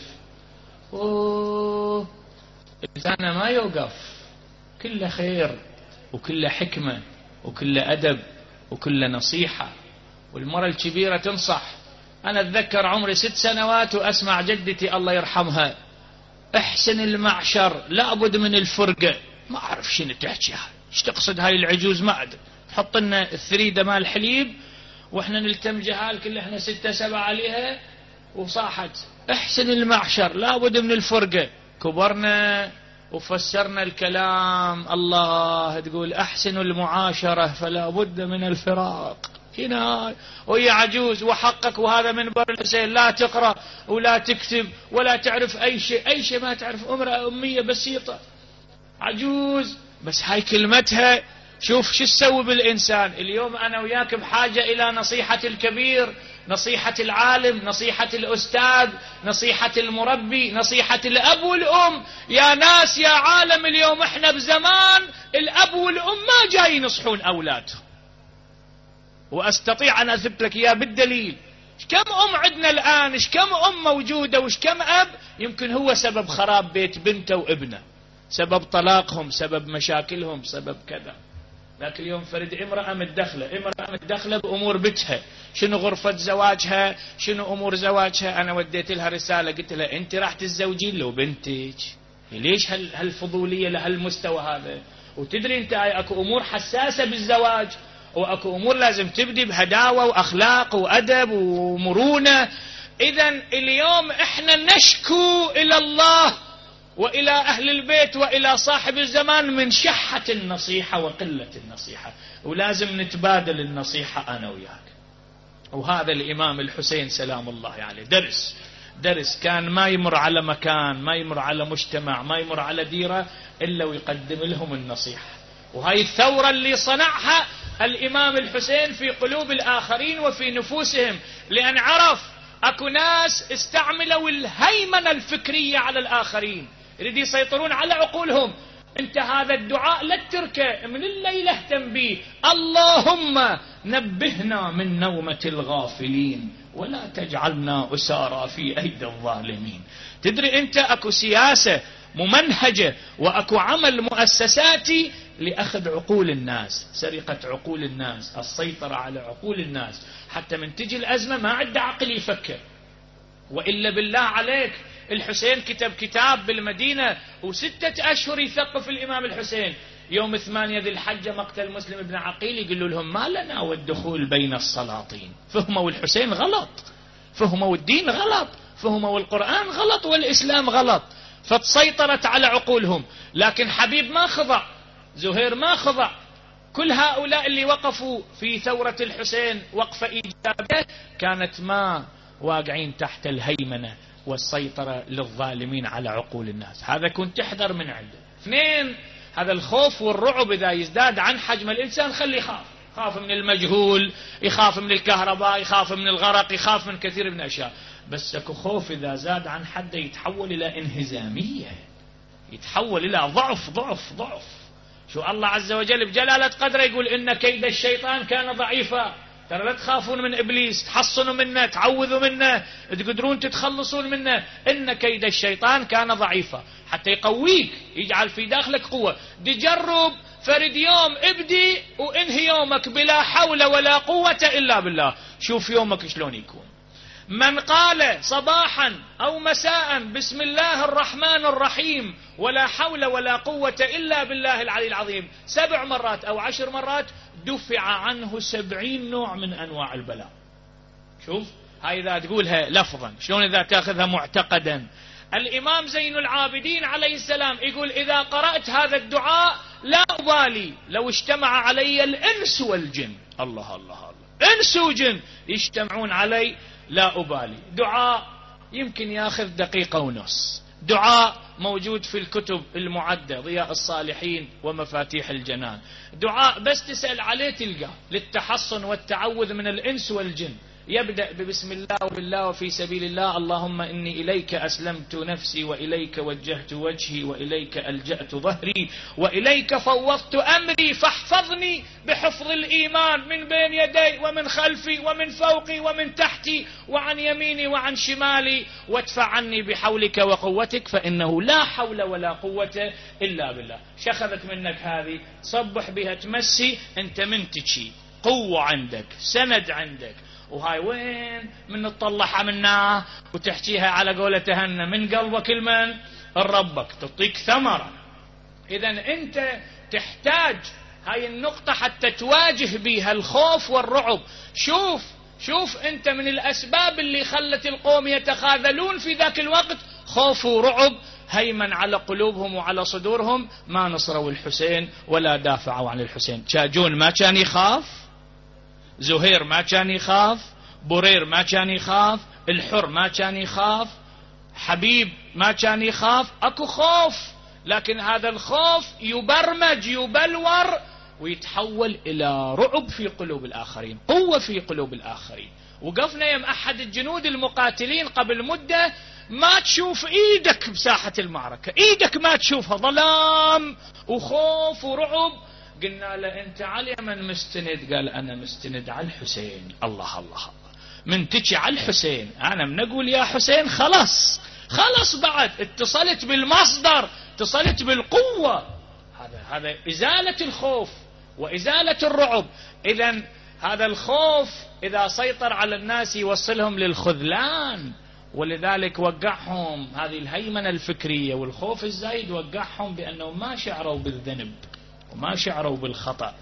أوه إنسان ما يوقف، كله خير وكله حكمة وكله أدب وكله نصيحة. والمرة الكبيرة تنصح. أنا أتذكر عمري ست سنوات وأسمع جدتي الله يرحمها احسن المعشر لابد من الفرقة. ما أعرف شنو تحكي، ايش تقصد هاي العجوز؟ ما أدري. تحط لنا الثريدة مال الحليب واحنا نلتم جهال كل احنا ستة سبعة عليها، وصاحت احسن المعشر لابد من الفرقة. كبرنا وفسرنا الكلام، الله تقول أحسن المعاشرة فلا بد من الفراق. هنا وهي عجوز وحقك، وهذا من بر الحسين، لا تقرأ ولا تكتب ولا تعرف أي شيء، أي شيء ما تعرف، امرأة أمية بسيطة عجوز، بس هاي كلمتها. شوف شو تسوي بالإنسان. اليوم أنا وياك بحاجة إلى نصيحة الكبير، نصيحة العالم، نصيحة الأستاذ، نصيحة المربي، نصيحة الأب والأم. يا ناس يا عالم، اليوم احنا بزمان الأب والأم ما جاي ينصحون أولادهم، وأستطيع أن أثبت لك إياه بالدليل. كم أم عندنا الآن، إيش كم أم موجودة، وإيش كم أب يمكن هو سبب خراب بيت بنته وابنه، سبب طلاقهم، سبب مشاكلهم، سبب كذا. لكن اليوم فرد امرأة متدخلة، امرأة متدخلة بأمور بيتها، شنو غرفة زواجها، شنو أمور زواجها. أنا وديت لها رسالة قلت لها أنت راح تتزوجين لو بنتك، ليش هالفضولية لهالمستوى هذا؟ وتدري أنت أكو أمور حساسة بالزواج، وأكو أمور لازم تبدي بهداوة وأخلاق وأدب ومرونة. إذن اليوم إحنا نشكو إلى الله وإلى أهل البيت وإلى صاحب الزمان من شحة النصيحة وقلة النصيحة، ولازم نتبادل النصيحة أنا وياك. وهذا الإمام الحسين سلام الله عليه درس درس كان ما يمر على مكان، ما يمر على مجتمع، ما يمر على ديرة إلا ويقدم لهم النصيحة. وهاي الثورة اللي صنعها الإمام الحسين في قلوب الآخرين وفي نفوسهم، لأن عرف أكو ناس استعملوا الهيمنة الفكرية على الآخرين، يريد يسيطرون على عقولهم. انت هذا الدعاء لا تتركه، من الليل اهتم به، اللهم نبهنا من نومة الغافلين ولا تجعلنا أسارى في أيدي الظالمين. تدري انت اكو سياسة ممنهجة واكو عمل مؤسساتي لأخذ عقول الناس، سرقة عقول الناس، السيطرة على عقول الناس، حتى من تجي الأزمة ما عنده عقل يفكر. وإلا بالله عليك الحسين كتب كتاب بالمدينة وستة أشهر يثقف الإمام الحسين. يوم ثمانية ذي الحجة مقتل مسلم ابن عقيل يقولوا لهم ما لنا والدخول بين السلاطين. فهموا الحسين غلط، فهموا الدين غلط، فهموا القرآن غلط والإسلام غلط، فتسيطرت على عقولهم. لكن حبيب ما خضع، زهير ما خضع، كل هؤلاء اللي وقفوا في ثورة الحسين وقفة إيجابية كانت ما واقعين تحت الهيمنة والسيطرة للظالمين على عقول الناس. هذا كنت تحذر من عنده. اثنين، هذا الخوف والرعب إذا يزداد عن حجم الإنسان خليه يخاف، يخاف من المجهول، يخاف من الكهرباء، يخاف من الغرق، يخاف من كثير من الأشياء. بس اكو خوف إذا زاد عن حده يتحول إلى انهزامية، يتحول إلى ضعف ضعف ضعف. شو الله عز وجل بجلالة قدره يقول إن كيد الشيطان كان ضعيفا. ترى لا تخافون من إبليس، تحصنوا منه، تعوذوا منه، تقدرون تتخلصون منه. إن كيد الشيطان كان ضعيفا، حتى يقويك، يجعل في داخلك قوة. تجرب فرد يوم ابدي وانهي يومك بلا حول ولا قوة إلا بالله، شوف يومك شلون يكون. من قال صباحا أو مساء بسم الله الرحمن الرحيم ولا حول ولا قوة إلا بالله العلي العظيم سبع مرات أو عشر مرات دفع عنه سبعين نوع من أنواع البلاء. شوف هاي إذا تقولها لفظا، شلون إذا تأخذها معتقدا. الإمام زين العابدين عليه السلام يقول إذا قرأت هذا الدعاء لا أبالي لو اجتمع علي الإنس والجن. الله الله الله، إنس وجن يجتمعون علي لا أبالي. دعاء يمكن ياخذ دقيقة ونص، دعاء موجود في الكتب المعدة ضياء الصالحين ومفاتيح الجنان. دعاء بس تسأل عليه تلقاه للتحصن والتعوذ من الإنس والجن. يبدأ ببسم الله وبالله وفي سبيل الله، اللهم إني إليك أسلمت نفسي وإليك وجهت وجهي وإليك ألجأت ظهري وإليك فوضت أمري فاحفظني بحفظ الإيمان من بين يدي ومن خلفي ومن فوقي ومن تحتي وعن يميني وعن شمالي وادفع عني بحولك وقوتك فإنه لا حول ولا قوة إلا بالله. شخذت منك هذه صبح بها تمسي، أنت منتجي قوة عندك، سند عندك. وهاي وين من تطلعها منها وتحكيها على قولة تهنى من قلبك المن الربك تعطيك ثمرة. إذا أنت تحتاج هاي النقطة حتى تواجه بها الخوف والرعب. شوف شوف أنت من الأسباب اللي خلت القوم يتخاذلون في ذاك الوقت خوف ورعب هيمن على قلوبهم وعلى صدورهم، ما نصروا الحسين ولا دافعوا عن الحسين. شاجون ما كان يخاف، زهير ما كان يخاف، برير ما كان يخاف، الحر ما كان يخاف، حبيب ما كان يخاف. اكو خوف، لكن هذا الخوف يبرمج يبلور ويتحول الى رعب في قلوب الاخرين، قوة في قلوب الاخرين. وقفنا يم احد الجنود المقاتلين قبل مدة ما تشوف ايدك بساحة المعركة، ايدك ما تشوفها، ظلام وخوف ورعب. قلنا له انت على من مستند؟ قال انا مستند على الحسين. الله الله الله، من تجي على الحسين انا من اقول يا حسين خلاص خلاص، بعد اتصلت بالمصدر، اتصلت بالقوة. هذا هذا ازالة الخوف وازالة الرعب. اذا هذا الخوف اذا سيطر على الناس يوصلهم للخذلان، ولذلك وقعهم هذه الهيمنة الفكرية والخوف الزايد، وقعهم بانهم ما شعروا بالذنب وما شعروا بالخطأ.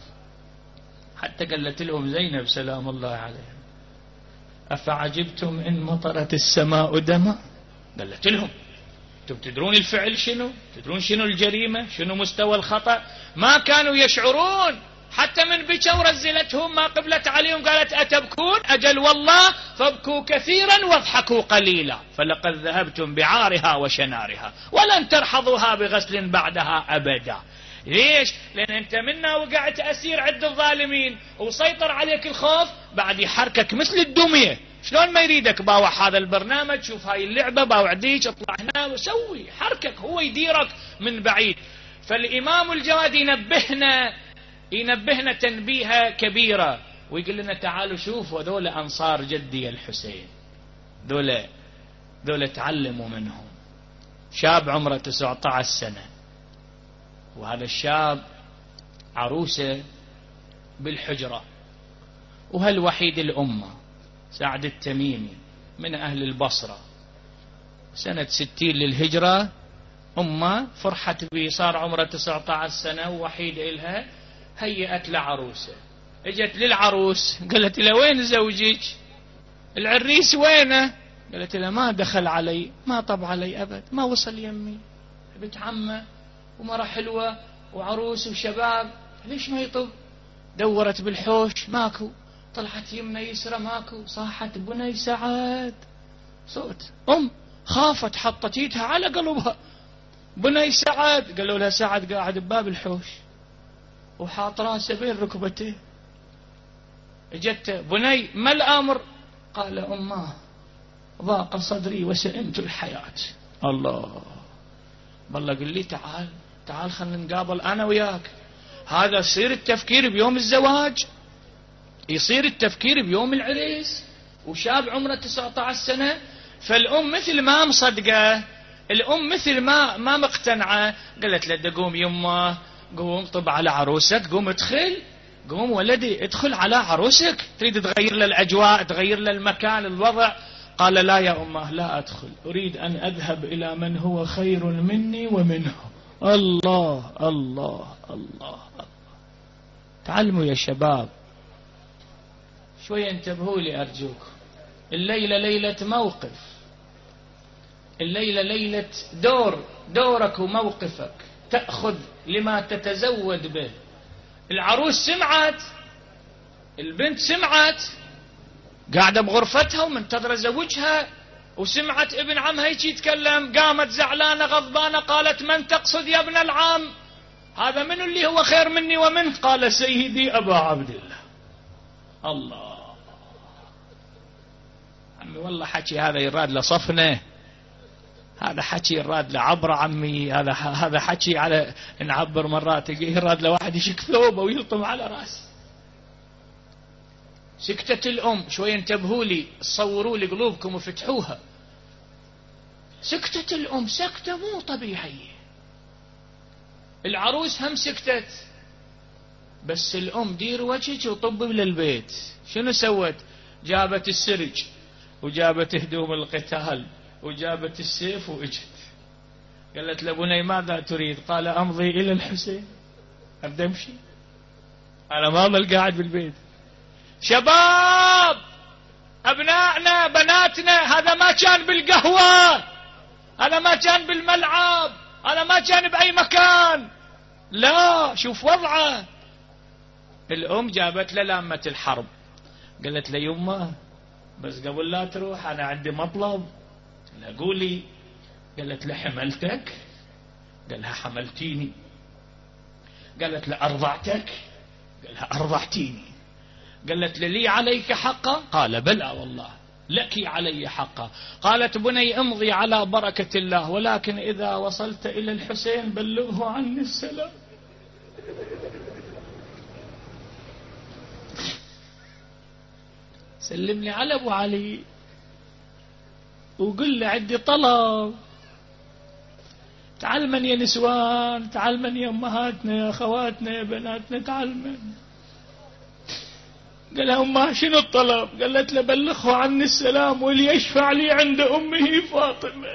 حتى قالت لهم زينب سلام الله عليها أفعجبتم إن مطرت السماء دما، قالت لهم أنتم تدرون الفعل شنو؟ تدرون شنو الجريمة؟ شنو مستوى الخطأ؟ ما كانوا يشعرون، حتى من بكوا ورزلتهم ما قبلت عليهم قالت أتبكون؟ أجل والله فابكوا كثيرا واضحكوا قليلا، فلقد ذهبتم بعارها وشنارها ولن ترحضوها بغسل بعدها أبدا. ليش؟ لأن أنت منا وقعت أسير عند الظالمين وسيطر عليك الخوف، بعد يحركك مثل الدمية. شلون ما يريدك باوع هذا البرنامج، شوف هاي اللعبة، باوع ديك، اطلع هنا وسوي حركك، هو يديرك من بعيد. فالإمام الجواد ينبهنا ينبهنا تنبيهة كبيرة ويقول لنا تعالوا شوفوا هذول أنصار جدي الحسين، ذولا ذولا تعلموا منهم. شاب عمره تسعة عشر سنة، وهذا الشاب عروسة بالحجرة، وهالوحيد الأمة سعد التميمي من أهل البصرة، سنة ستين للهجرة، أمه فرحت به، صار عمره تسعة عشر سنة ووحيد إلها، هيئت لعروسة. اجت للعروس قالت له وين زوجك؟ العريس وينه؟ قالت له ما دخل علي، ما طب علي أبد، ما وصل يمي، بنت عمه ومرة حلوة وعروس وشباب، ليش ما يطب؟ دورت بالحوش ماكو، طلعت يمنا يسرى ماكو، صاحت بني سعد، صوت أم خافت، حطت ايدها على قلبها، بني سعد. قالوا لها سعد قاعد بباب الحوش وحاط راسه بين ركبتيه. اجت بني ما الامر؟ قال اماه ضاق صدري وسئمت الحياة. الله، بالله قل لي تعال تعال خلنا نقابل انا وياك. هذا يصير التفكير بيوم الزواج، يصير التفكير بيوم العريس، وشاب عمره تسعة عشر سنة. فالام مثل ما مصدقه، الام مثل ما ما مقتنعه، قالت له قوم يمه، قوم طب على عروسك، قوم ادخل، قوم ولدي ادخل على عروسك، تريد تغير له الاجواء، تغير له المكان، الوضع. قال لا يا امه لا ادخل، اريد ان اذهب الى من هو خير مني ومنه. الله الله الله الله. تعلموا يا شباب، شوية انتبهوا لي أرجوك. الليلة ليلة موقف، الليلة ليلة دور، دورك وموقفك، تأخذ لما تتزود به. العروس سمعت، البنت سمعت، قاعدة بغرفتها ومنتظرة زوجها، وسمعت ابن عمها هيك يتكلم، قامت زعلانة غضبانة، قالت من تقصد يا ابن العم؟ هذا من اللي هو خير مني ومنه؟ قال سيدي أبا عبد الله. الله عمي والله حكي هذا يراد لصفنه، هذا حكي يراد لعبر عمي، هذا هذا حكي على نعبر مرات يراد لواحد يشك ثوبه ويلطم على راسه. سكتت الأم، شوي انتبهوا لي، صوروا لي قلوبكم وفتحوها. سكتت الأم سكتة مو طبيعية، العروس هم سكتت، بس الأم دير وجهك وطب للبيت. شنو سوت؟ جابت السرج وجابت هدوم القتال وجابت السيف واجت، قالت لبني ماذا تريد؟ قال أمضي إلى الحسين، أبدأ أمشي، أنا ما ظل قاعد بالبيت. شباب أبنائنا بناتنا، هذا ما كان بالقهوة، هذا ما كان بالملعب، هذا ما كان بأي مكان، لا شوف وضعه. الأم جابت له لامة الحرب، قالت له يمه بس قبل لا تروح أنا عندي مطلب. قال قولي. قالت له حملتك؟ قال لها حملتيني. قالت له أرضعتك؟ قال لها أرضعتيني. قالت له لي عليك حقا؟ قال بلى والله لك علي حقا. قالت بني امضي على بركة الله، ولكن إذا وصلت إلى الحسين بلغه عني السلام. سلمني على أبو علي وقل لي عندي طلب. تعلمن يا نسوان، تعلمن يا أمهاتنا يا أخواتنا يا بناتنا، تعلمن. قال لها أمها شنو الطلب؟ قالت له بلغه عني السلام وليشفع لي عند أمه فاطمة.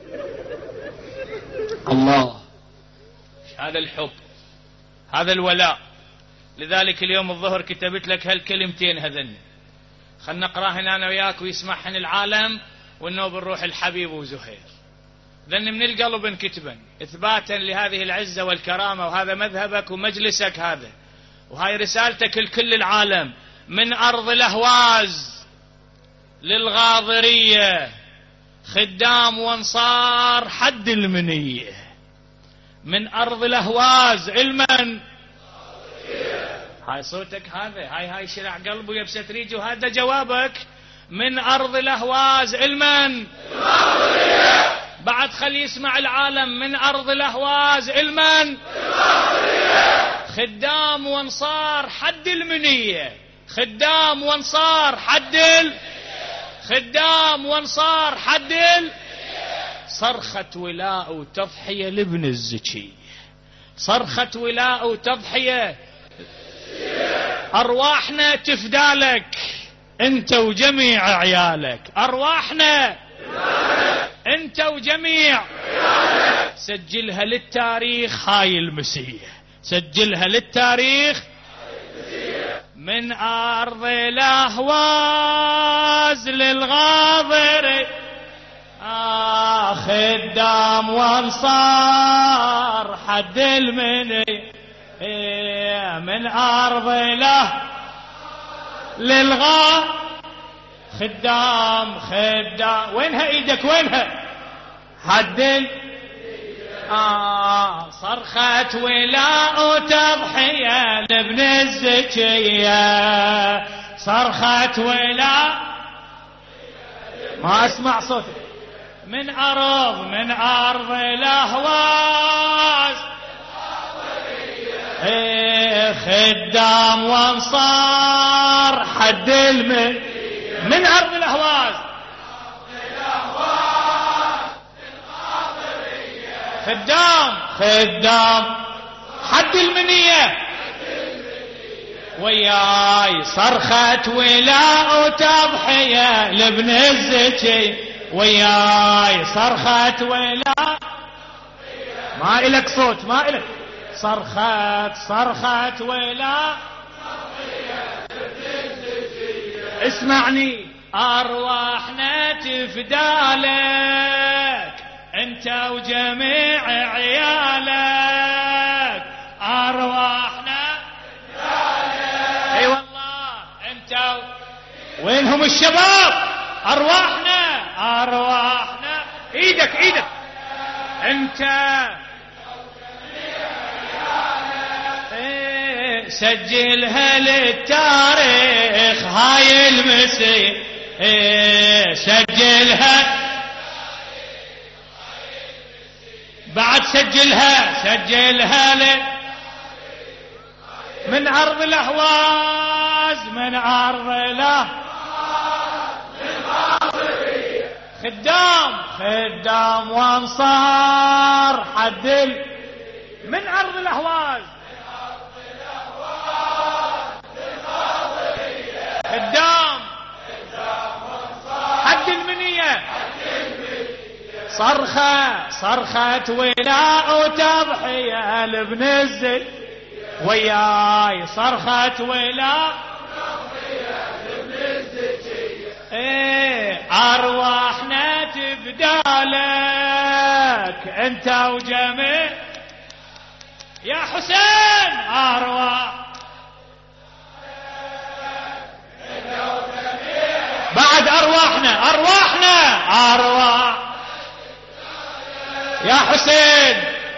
الله، هذا الحب، هذا الولاء. لذلك اليوم الظهر كتبت لك هالكلمتين هذن، خلنا نقراهن أنا وياك ويسمعهن العالم، وإنه بنروح الحبيب وزهير. لأن من القلب انكتبا إثباتا لهذه العزة والكرامة، وهذا مذهبك ومجلسك هذا، وهاي رسالتك لكل العالم. من أرض الأهواز للغاضرية خدام وانصار حد المنية. من أرض الأهواز المن هاي صوتك هذا، هاي هاي شرع قلبه يبسة ريجي، وهذا جوابك. من أرض الأهواز المن بعد خلي يسمع العالم. من أرض الأهواز المن خدام وانصار حد المنية. خدام وانصار حد ال... خدام وانصار حد ال... صرخة ولاء وتضحية لابن الزكي. صرخة ولاء وتضحية، أرواحنا تفدالك انت وجميع عيالك. أرواحنا انت وجميع. سجلها للتاريخ هاي المسيح، سجلها للتاريخ. من أرض الأهواز للغاضر آه خدام وانصار حد المني. من أرض له للغا خدام خدام. وينها ايدك وينها؟ حد ال... آه صرخة ولاء وتضحية لابن الزكية. صرخة ولاء ما اسمع صوتك. من أرض من أرض الأهواز إيه خدام وانصار حد المن. من أرض الأهواز خدام خدام حد المنية. وياي صرخة ولاء وتضحية لابن الزكي. وياي صرخة ولاء ما إلك صوت ما إلك. صرخة صرخة ولاء اسمعني. أرواحنا تفدالك انت وجميع عيالك. أرواحنا تفدالك اي والله انت و... وينهم الشباب؟ أرواحنا أرواحنا ايدك ايدك انت. ايه سجلها للتاريخ هاي المسيح. ايه سجلها بعد سجلها سجلها ل... من أرض الأهواز من أرض له خدام خدام وانصار حد ال... من أرض الأهواز خدام حد المنية. صرخة صرخة ولاء وتضحية لابن الزكي. وياي صرخة ولاء لابن الزكي. ايه أرواحنا تفدالك انت وجميع يا حسين. أرواح بعد أرواحنا أرواحنا أرواح يا حسين.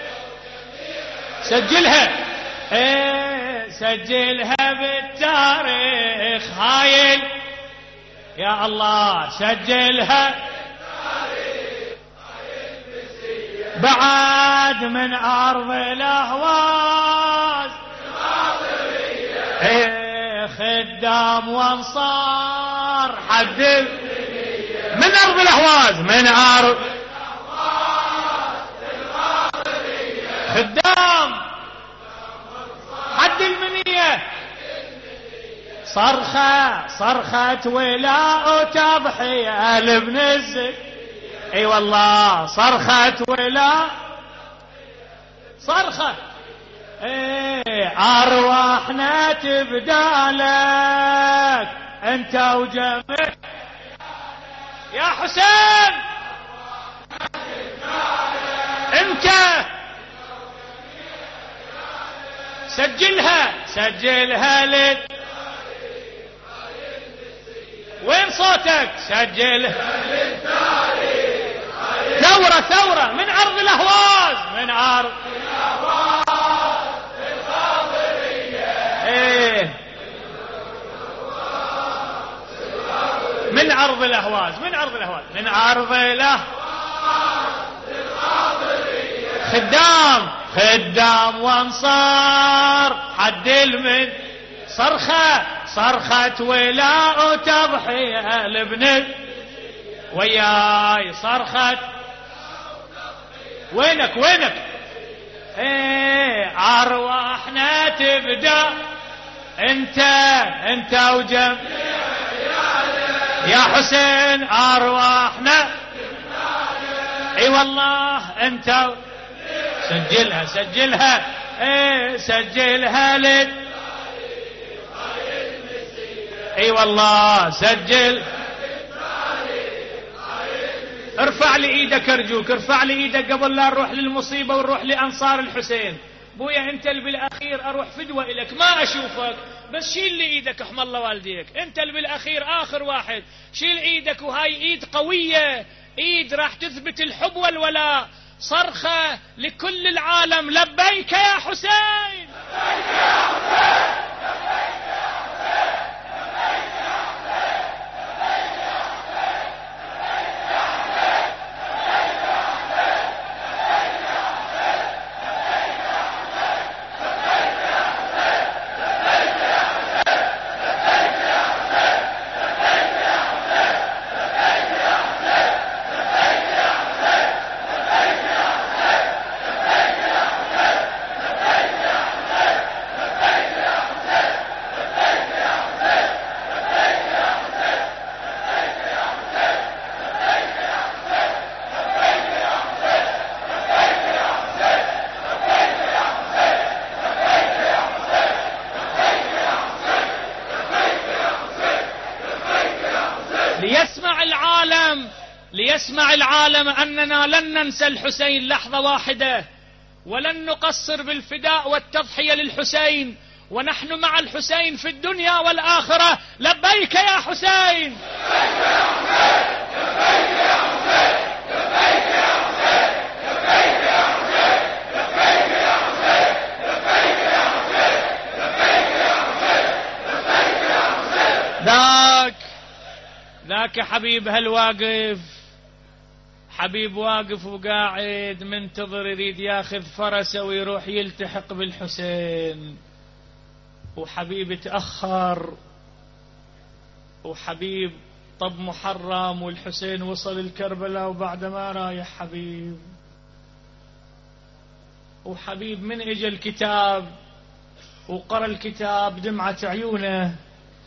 سجلها ايه سجلها بالتاريخ هاي يا الله. سجلها بعد من أرض الأهواز ايه خدام وانصار حد من أرض الأهواز. من أرض خدام حد المنية. صرخة صرخة ولاء وتضحية لابن الزكي. اي والله صرخة ولاء صرخة. ايه أرواحنا تبدالك انت وجميع يا حسين. سجلها سجلها لل وين صوتك؟ سجلها للتاريخ ثورة ثورة من عرض الأهواز من عرض الأهواز الخاطرية ايه من عرض الأهواز من عرض الأهواز من عرض الأهواز الخاطرية خدام خدام وانصار حد المن صرخة صرخة ولاء وتضحية لابن وياي صرخة وينك وينك ايه ارواحنا تبدا انت انت وجم يا حسين ارواحنا اي والله انت سجلها سجلها ايه سجلها لل اي والله سجل ارفع لي ايدك ارجوك ارفع لي ايدك قبل لا نروح للمصيبة ونروح لانصار الحسين. بويا انت اللي بالاخير اروح فدوة الك ما اشوفك بس شيل لي ايدك احمى الله والديك انت اللي بالاخير اخر واحد شيل ايدك وهاي ايد قوية ايد راح تثبت الحب والولاء صرخة لكل العالم لبيك يا حسين لبيك يا حسين ليسمع العالم ليسمع العالم أننا لن ننسى الحسين لحظة واحدة ولن نقصر بالفداء والتضحية للحسين ونحن مع الحسين في الدنيا والآخرة لبيك يا حسين لبيك يا حسين لبيك يا حسين لبيك يا حسين لبيك يا حسين لبيك يا حسين لبيك يا حسين لبيك يا حسين لبيك يا حسين ذاك ذاك حبيب هالواقف حبيب واقف وقاعد منتظر يريد ياخذ فرسه ويروح يلتحق بالحسين وحبيب تأخر وحبيب طب محرم والحسين وصل الكربلاء وبعد ما رايح حبيب وحبيب من اجى الكتاب وقرأ الكتاب دمعة عيونه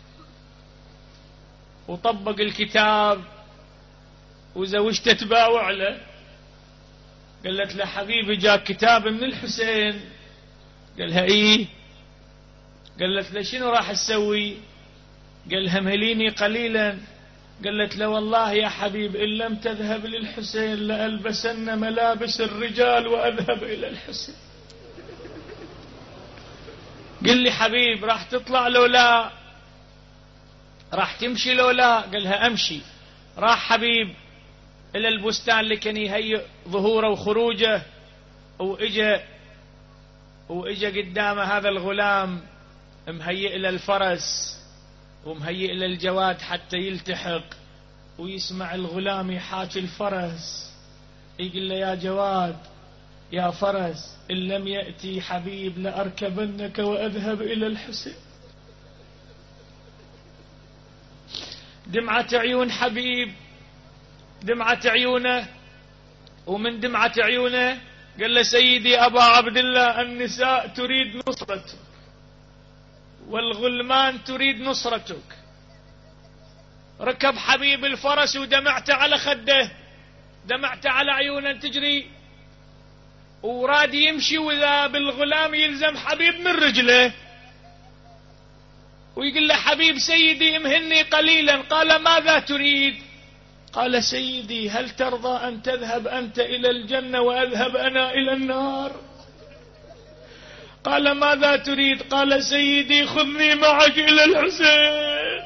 وطبق الكتاب وزوجته تباوع له قالت له حبيبي جاك كتاب من الحسين قالها ايه قالت له شنو راح تسوي قالها مهليني قليلا قالت له والله يا حبيب إن لم تذهب للحسين لألبسن ملابس الرجال وأذهب إلى الحسين قل لي حبيب راح تطلع لو لا راح تمشي لو لا قالها أمشي راح حبيب إلى البستان اللي كان يهيئ ظهوره وخروجه وإجا وإجا قدامه هذا الغلام مهيئ إلى الفرس ومهيئ إلى الجواد حتى يلتحق ويسمع الغلام يحاكي الفرس يقول له يا جواد يا فرس إن لم يأتي حبيب لأركبنك وأذهب إلى الحسين. دمعة عيون حبيب دمعة عيونه ومن دمعة عيونه قال له سيدي أبا عبد الله النساء تريد نصرتك والغلمان تريد نصرتك. ركب حبيب الفرس ودمعت على خده دمعت على عيونه تجري وراد يمشي وإذا بالغلام يلزم حبيب من رجله ويقول له حبيب سيدي امهلني قليلا. قال ماذا تريد؟ قال سيدي هل ترضى أن تذهب أنت إلى الجنة وأذهب أنا إلى النار؟ قال ماذا تريد؟ قال سيدي خذني معك إلى الحسين.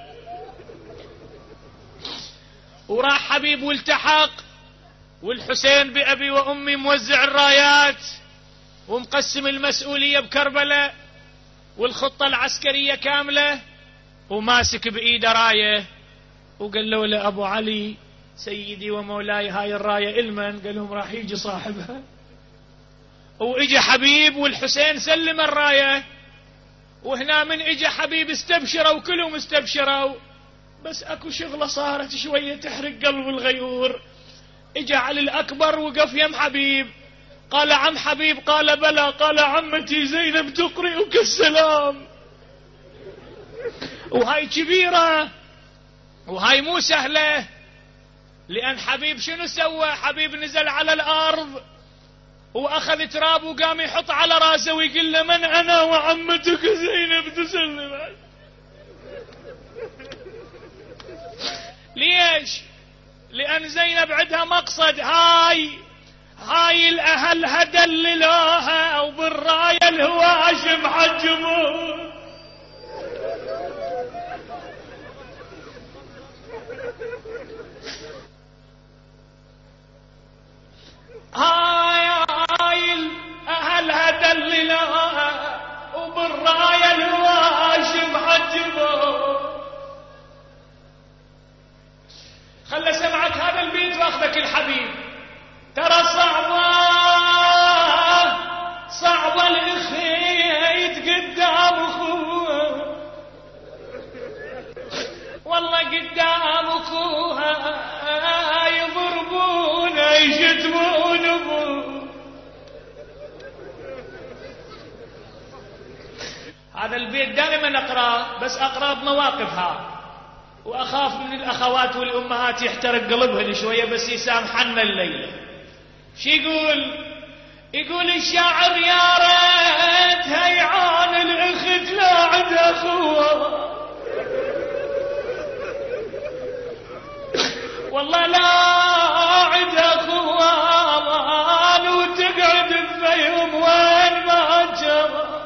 وراح حبيب والتحق، والحسين بأبي وأمي موزع الرايات ومقسم المسؤولية بكربلاء والخطة العسكرية كاملة، وماسك بإيده راية، وقال له لأبو علي سيدي ومولاي هاي الراية إلمن؟ قال لهم راح يجي صاحبها. واجى حبيب والحسين سلم الراية، وهنا من اجى حبيب استبشروا وكلهم استبشروا، بس اكو شغلة صارت شوية تحرق قلب الغيور. اجى علي الأكبر وقف يم حبيب، قال عم حبيب؟ قال بلى. قال عمتي زينب تقرئك السلام. وهاي كبيرة وهاي مو سهلة، لأن حبيب شنو سوى؟ حبيب نزل على الأرض وأخذ تراب وقام يحط على راسه ويقول له من أنا وعمتك زينب تسلم. ليش؟ لأن زينب عندها مقصد، هاي هاي الأهل هدللوها أو بالراية الهواشم حجموه. هاي هاي الأهل هدللوها وبالراية الهواشم حجموه. خل اسمعك هذا البيت واخذك الحبيب. ترى صعبة صعبة الخيط قدام اخوها، والله قدام اخوها يضربون يشتمون ابوه. هذا البيت دائما اقراه، بس اقراه بمواقفها، واخاف من الاخوات والامهات يحترق قلبهن شويه، بس يسامحنا الليله. شو يقول؟ يقول الشاعر يا ريت هيعان الاخت لا عند اخوها، والله لا عند اخوها وتقعد بفيهم وين ما جرى.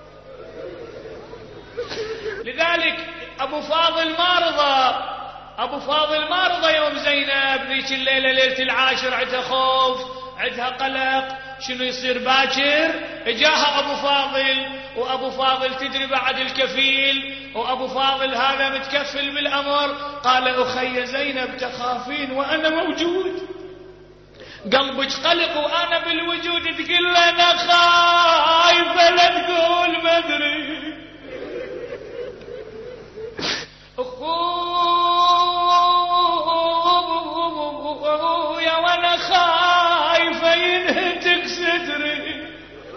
لذلك ابو فاضل ما رضى، ابو فاضل ما رضى يوم زينب ذيك الليله ليله العاشر عندها خوف، عندها قلق، شنو يصير باكر. اجاها ابو فاضل، وابو فاضل تدري بعد الكفيل، وابو فاضل هذا متكفل بالامر. قال اخي زينب تخافين وانا موجود، قلبك قلق وانا بالوجود، تقول له انا خايفه لا تقول ما ادري. اخويا وانا خايفه ينهتك صدري.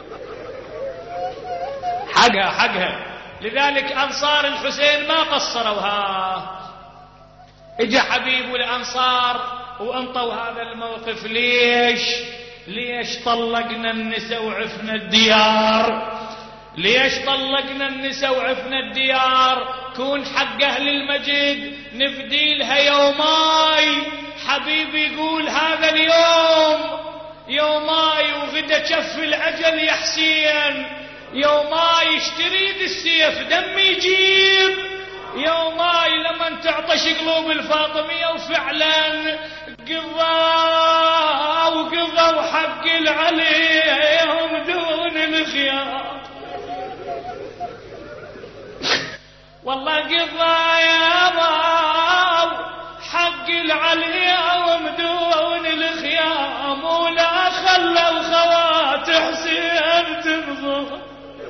حقها حقها. لذلك انصار الحسين ما قصروها، اجا حبيب الانصار وانطوا هذا الموقف. ليش؟ ليش طلقنا النساء وعفنا الديار؟ ليش طلقنا النساء وعفنا الديار؟ كون حق اهل المجد نفدي لها يوماي. حبيب يقول هذا اليوم يوماي وغدا كف الاجل يا حسين، يوماي اشتريد السيف دم يجيب، يوماي لما تعطش قلوب الفاطمية. وفعلا قضى وقضوا حق عليهم دون الخيار، والله قضى يا باب حق العليهم دون الخيام، ولا خلوا خوات حسين تبغى.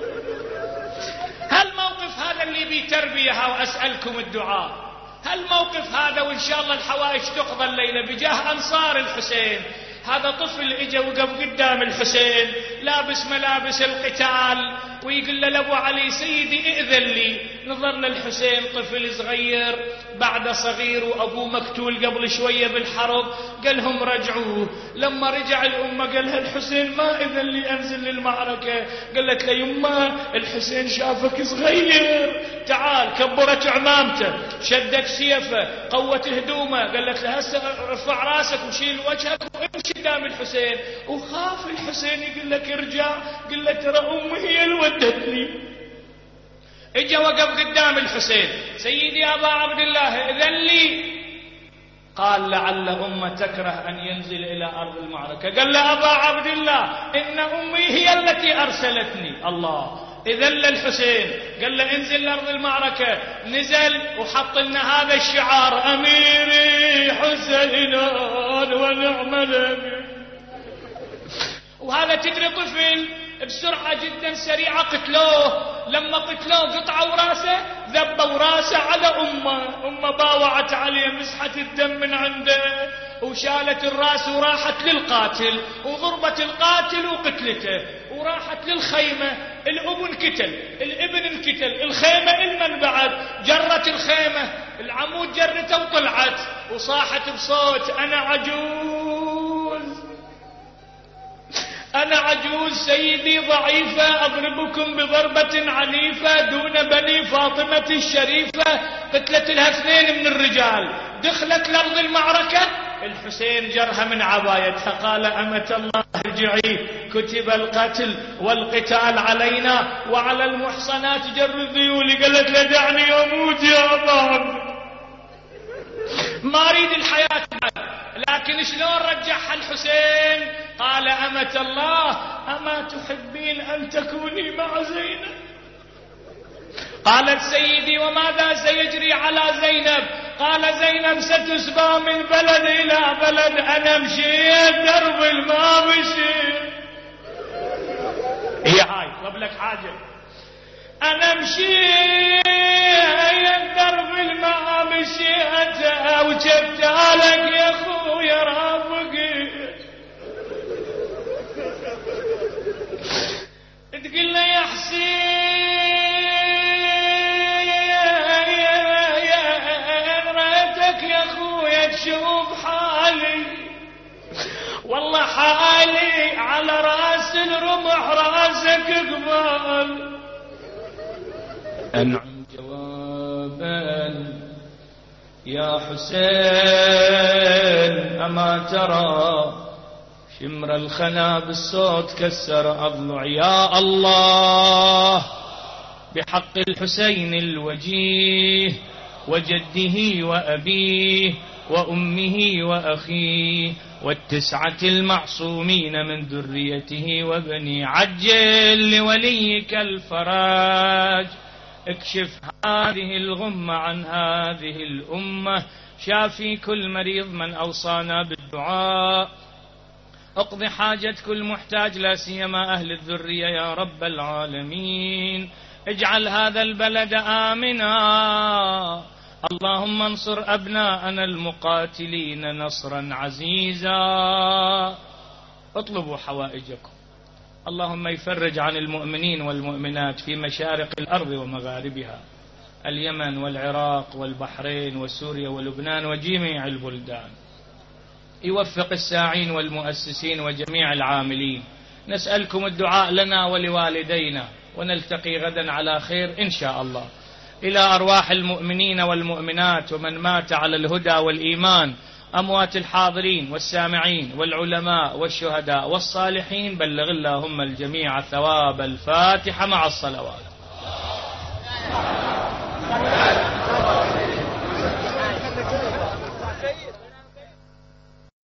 هالموقف هذا اللي بيه تربية، وأسألكم الدعاء. هالموقف هذا وإن شاء الله الحوائج تقضى الليلة بجاه أنصار الحسين. هذا طفل اجا وقف قدام الحسين لابس ملابس القتال، ويقول له لابو علي سيدي ائذن لي. نظر للحسين طفل صغير بعد صغير وابوه مقتول قبل شويه بالحرب، قال لهم رجعوه. لما رجع الامه قال لها الحسين ما اذن لي انزل للمعركه. قالت له يما الحسين شافك صغير، تعال. كبرت عمامته، شدت سيفه، قوت هدومه، قالت له هسه ارفع راسك وشيل وجهك وامشي قدام الحسين. وخاف الحسين يقول لك ارجع، قال له ترى امي هي الوجه ودتني. اجا وقف قدام الحسين: سيدي أبا عبد الله إذن لي. قال: لعل أمه تكره أن ينزل إلى أرض المعركة. قال له: أبا عبد الله إن أمي هي التي أرسلتني. الله. إذن للحسين قال له: انزل لأرض المعركة. نزل وحط لنا هذا الشعار: أميري حسين ونعم الأمير. وهذا تدري طفل بسرعة جدا سريعة قتلوه. لما قتلوه قطعوا راسه، ذبوا راسه على أمه. أمه باوعت عليه، مسحت الدم من عنده وشالت الراس وراحت للقاتل، وضربت القاتل وقتلته، وراحت للخيمة. الأب انقتل، الابن انقتل، الخيمة المن بعد جرت الخيمة، العمود جرته وطلعت وصاحت بصوت: أنا عجوز، أنا عجوز سيدي ضعيفة، أضربكم بضربة عنيفة دون بني فاطمة الشريفة. قتلت لها اثنين من الرجال. دخلت لأرض المعركة، الحسين جرها من عبايتها. قال: أمة الله ارجعي، كتب القتل والقتال علينا وعلى المحصنات جر الذيول. قالت له: دعني أموت يا أبا، ما أريد الحياة. لكن شلون رجعها الحسين؟ قال: أمة الله أما تحبين أن تكوني مع زينب؟ قالت: سيدي وماذا سيجري على زينب؟ قال: زينب ستسبى من بلد إلى بلد. أنا مشيت درب ما مشيت. هي هاي طلب لك حاجة. أنا مشيت درب ما مشيت، وجبت لك يا أخويا رافقي. تقول له: يا حسين ريتك يا أخويا تشوف حالي، والله حالي على راس الرمح راسك قبال. أنعم جوابا يا حسين، أما ترى شمر الخنا بالصوت كسر أضلع. يا الله بحق الحسين الوجيه وجده وأبيه وأمه وأخيه والتسعة المعصومين من ذريته وبني، عجل لوليك الفراج، اكشف هذه الغمة عن هذه الأمة، شافي كل مريض من أوصانا بالدعاء، اقضي حاجة كل محتاج لا سيما أهل الذرية يا رب العالمين، اجعل هذا البلد آمنا، اللهم انصر أبناءنا المقاتلين نصرا عزيزا. اطلبوا حوائجكم، اللهم يفرج عن المؤمنين والمؤمنات في مشارق الأرض ومغاربها، اليمن والعراق والبحرين وسوريا ولبنان وجميع البلدان، يوفق الساعين والمؤسسين وجميع العاملين. نسألكم الدعاء لنا ولوالدينا، ونلتقي غدا على خير إن شاء الله. إلى أرواح المؤمنين والمؤمنات ومن مات على الهدى والإيمان، أموات الحاضرين والسامعين والعلماء والشهداء والصالحين، بلغ اللهم الجميع ثواب الفاتحة مع الصلوات.